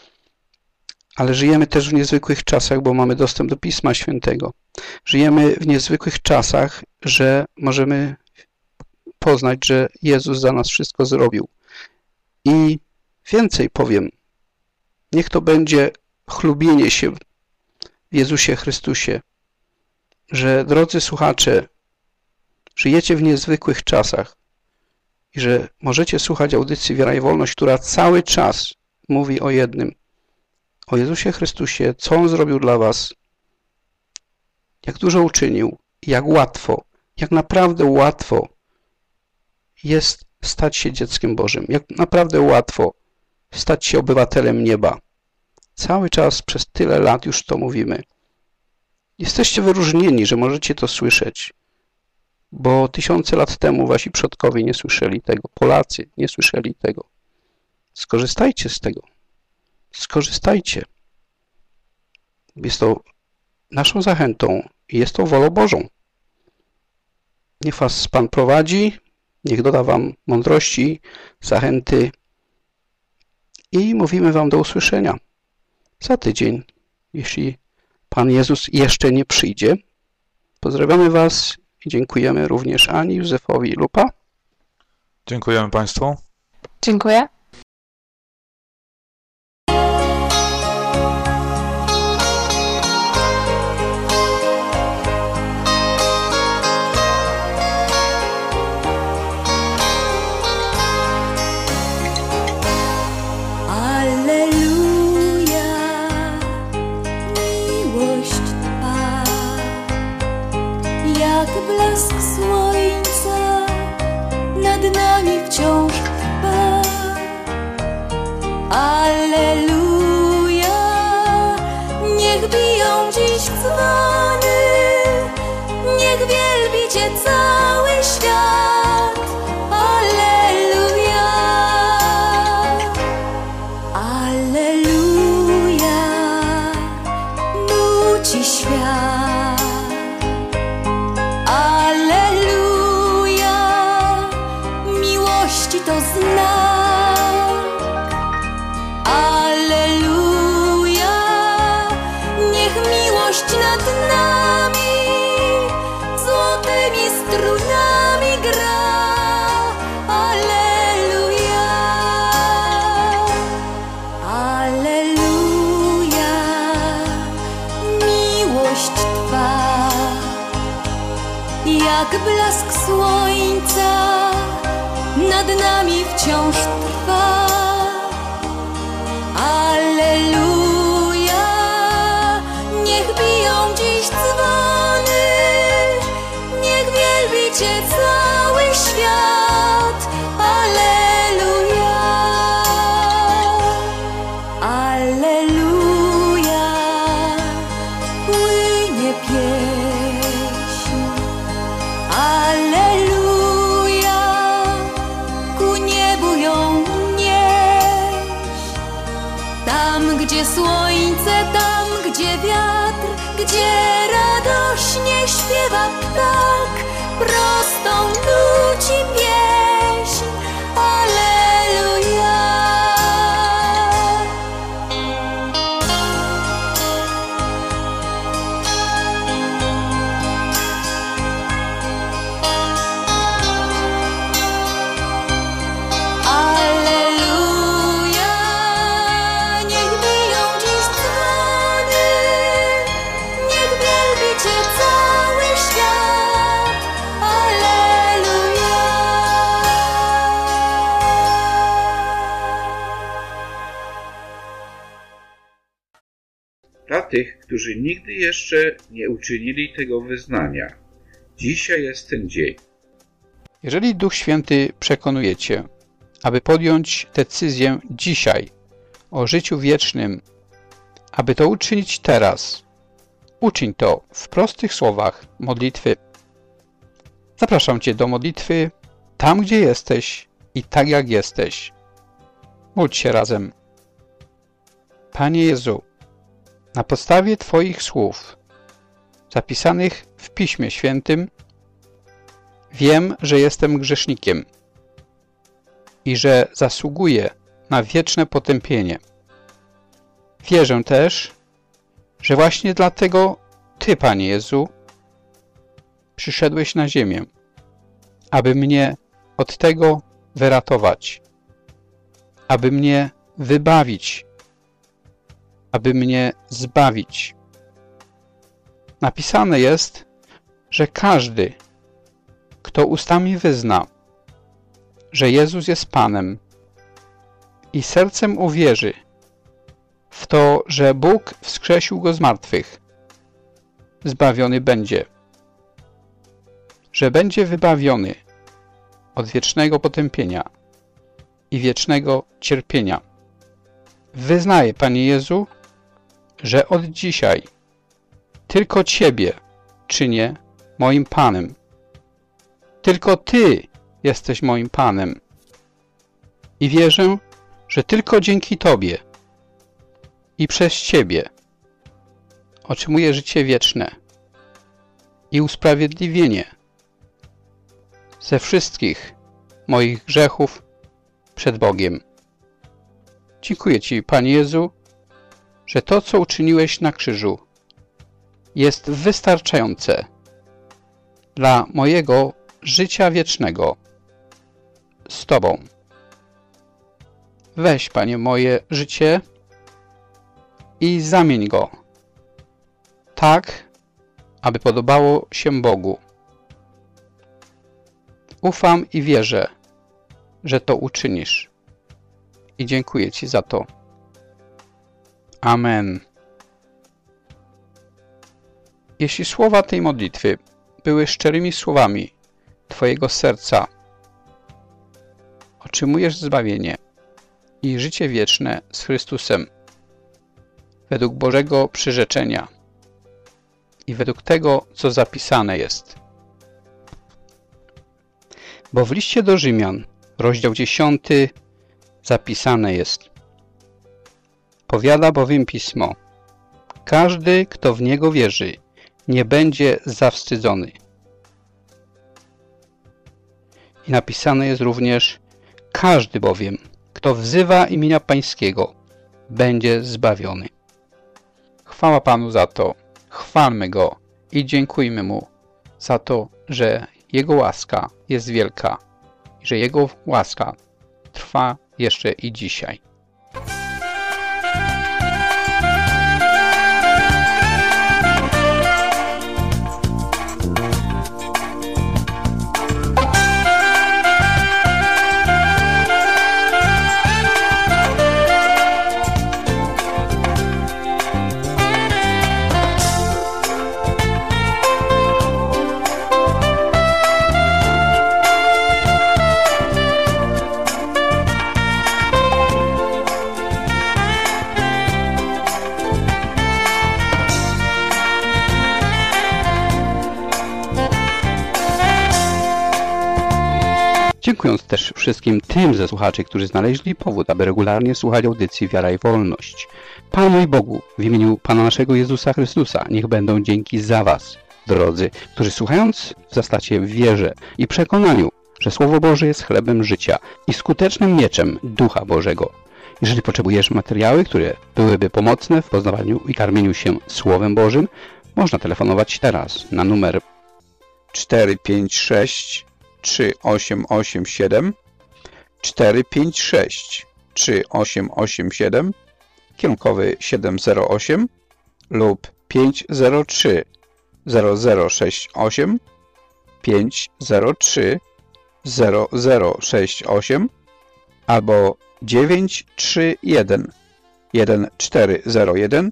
ale żyjemy też w niezwykłych czasach, bo mamy dostęp do Pisma Świętego. Żyjemy w niezwykłych czasach, że możemy poznać, że Jezus za nas wszystko zrobił. I więcej powiem, niech to będzie chlubienie się w Jezusie Chrystusie, że, drodzy słuchacze, żyjecie w niezwykłych czasach i że możecie słuchać audycji Wiara i Wolność, która cały czas mówi o jednym, o Jezusie Chrystusie, co On zrobił dla was, jak dużo uczynił, jak łatwo, jak naprawdę łatwo jest stać się dzieckiem Bożym, jak naprawdę łatwo stać się obywatelem nieba. Cały czas, przez tyle lat już to mówimy. Jesteście wyróżnieni, że możecie to słyszeć, bo tysiące lat temu wasi przodkowie nie słyszeli tego, Polacy nie słyszeli tego. Skorzystajcie z tego. Skorzystajcie. Jest to naszą zachętą i jest to wolą Bożą. Niech was Pan prowadzi, niech doda wam mądrości, zachęty i mówimy wam do usłyszenia za tydzień, jeśli Pan Jezus jeszcze nie przyjdzie. Pozdrawiamy was i dziękujemy również Ani, Józefowi i Lupa. Dziękujemy Państwu. Dziękuję. Blask słońca nad nami wciąż trwa. Alleluja, niech biją dziś dzwony, niech wielbi Cię cały świat. Alleluja, alleluja, nuci świat. To znak. Alleluja, niech miłość nad nami złotymi strunami gra. Alleluja, alleluja, miłość blask słońca nad nami wciąż trwa. Alleluja, niech biją dziś dzwony, niech wielbi Cię cały świat. Alleluja, alleluja, płynie pieśń. Alleluja, ku niebu ją nieść. Tam, gdzie słońce, tam, gdzie wiatr, gdzie radośnie śpiewa ptak, prostą nuci pieśń. Alleluja. Alleluja, niech biją dziś dzwony, niech wielbi Cię cały świat. Alleluja. Dla tych, którzy nigdy jeszcze nie uczynili tego wyznania, dzisiaj jest ten dzień. Jeżeli Duch Święty przekonuje Cię, aby podjąć decyzję dzisiaj o życiu wiecznym, aby to uczynić teraz, uczyń to w prostych słowach modlitwy. Zapraszam Cię do modlitwy tam, gdzie jesteś i tak jak jesteś. Módl się razem. Panie Jezu, na podstawie Twoich słów, zapisanych w Piśmie Świętym, wiem, że jestem grzesznikiem i że zasługuję na wieczne potępienie. Wierzę też, że właśnie dlatego Ty, Panie Jezu, przyszedłeś na ziemię, aby mnie od tego wyratować, aby mnie wybawić, aby mnie zbawić. Napisane jest, że każdy, kto ustami wyzna, że Jezus jest Panem i sercem uwierzy w to, że Bóg wskrzesił Go z martwych, zbawiony będzie, że będzie wybawiony od wiecznego potępienia i wiecznego cierpienia. Wyznaję, Panie Jezu, że od dzisiaj tylko Ciebie czynię moim Panem. Tylko Ty jesteś moim Panem. I wierzę, że tylko dzięki Tobie i przez Ciebie otrzymuję życie wieczne i usprawiedliwienie ze wszystkich moich grzechów przed Bogiem. Dziękuję Ci, Panie Jezu, że to, co uczyniłeś na krzyżu, jest wystarczające dla mojego życia wiecznego z Tobą. Weź, Panie, moje życie i zamień go tak, aby podobało się Bogu. Ufam i wierzę, że to uczynisz. I dziękuję Ci za to. Amen. Jeśli słowa tej modlitwy były szczerymi słowami Twojego serca, otrzymujesz zbawienie i życie wieczne z Chrystusem według Bożego przyrzeczenia i według tego, co zapisane jest. Bo w liście do Rzymian, rozdział 10, zapisane jest: powiada bowiem Pismo: każdy, kto w Niego wierzy, nie będzie zawstydzony. I napisane jest również: każdy bowiem, kto wzywa imienia Pańskiego, będzie zbawiony. Chwała Panu za to, chwalmy Go i dziękujmy Mu za to, że Jego łaska jest wielka i że Jego łaska trwa jeszcze i dzisiaj. Dziękując też wszystkim tym ze słuchaczy, którzy znaleźli powód, aby regularnie słuchać audycji Wiara i Wolność. Panu i Bogu, w imieniu Pana naszego Jezusa Chrystusa, niech będą dzięki za Was, drodzy, którzy słuchając wzrastacie w wierze i przekonaniu, że Słowo Boże jest chlebem życia i skutecznym mieczem Ducha Bożego. Jeżeli potrzebujesz materiały, które byłyby pomocne w poznawaniu i karmieniu się Słowem Bożym, można telefonować teraz na numer 456 3887 456 3887 kierunkowy 708 lub 503 0068 503 0068 albo 931 1401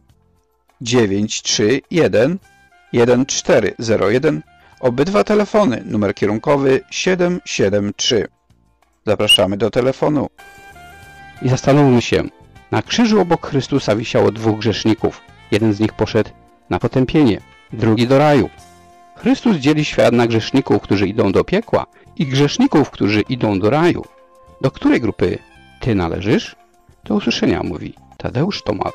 931 1401. Obydwa telefony, numer kierunkowy 773. Zapraszamy do telefonu. I zastanówmy się, na krzyżu obok Chrystusa wisiało dwóch grzeszników. Jeden z nich poszedł na potępienie, drugi do raju. Chrystus dzieli świat na grzeszników, którzy idą do piekła i grzeszników, którzy idą do raju. Do której grupy Ty należysz? Do usłyszenia, mówi Tadeusz Tomal.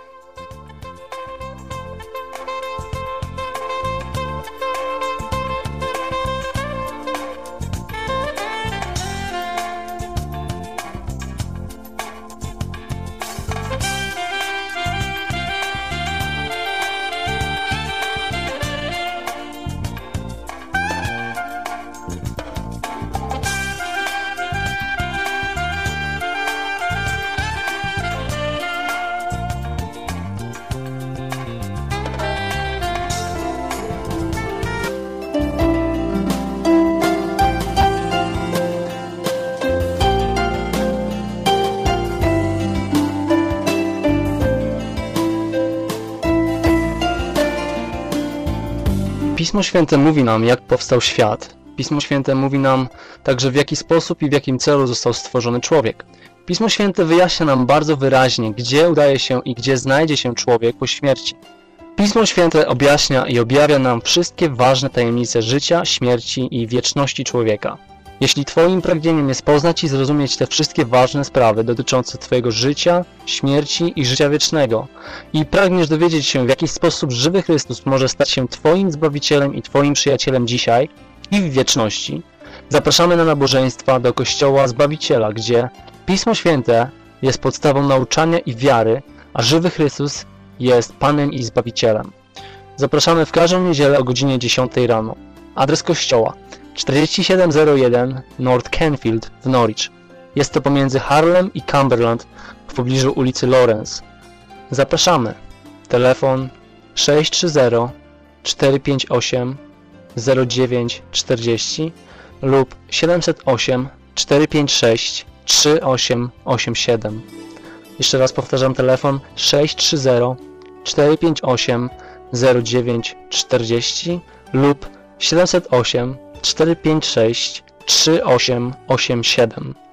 Pismo Święte mówi nam, jak powstał świat. Pismo Święte mówi nam także, w jaki sposób i w jakim celu został stworzony człowiek. Pismo Święte wyjaśnia nam bardzo wyraźnie, gdzie udaje się i gdzie znajdzie się człowiek po śmierci. Pismo Święte objaśnia i objawia nam wszystkie ważne tajemnice życia, śmierci i wieczności człowieka. Jeśli Twoim pragnieniem jest poznać i zrozumieć te wszystkie ważne sprawy dotyczące Twojego życia, śmierci i życia wiecznego i pragniesz dowiedzieć się, w jaki sposób żywy Chrystus może stać się Twoim Zbawicielem i Twoim przyjacielem dzisiaj i w wieczności, zapraszamy na nabożeństwa do Kościoła Zbawiciela, gdzie Pismo Święte jest podstawą nauczania i wiary, a żywy Chrystus jest Panem i Zbawicielem. Zapraszamy w każdą niedzielę o godzinie 10 rano. Adres kościoła: 4701 North Canfield w Norwich. Jest to pomiędzy Harlem i Cumberland w pobliżu ulicy Lawrence. Zapraszamy. Telefon 630 458 0940 lub 708 456 3887. Jeszcze raz powtarzam, telefon 630 458 0940 lub 708 456 3887.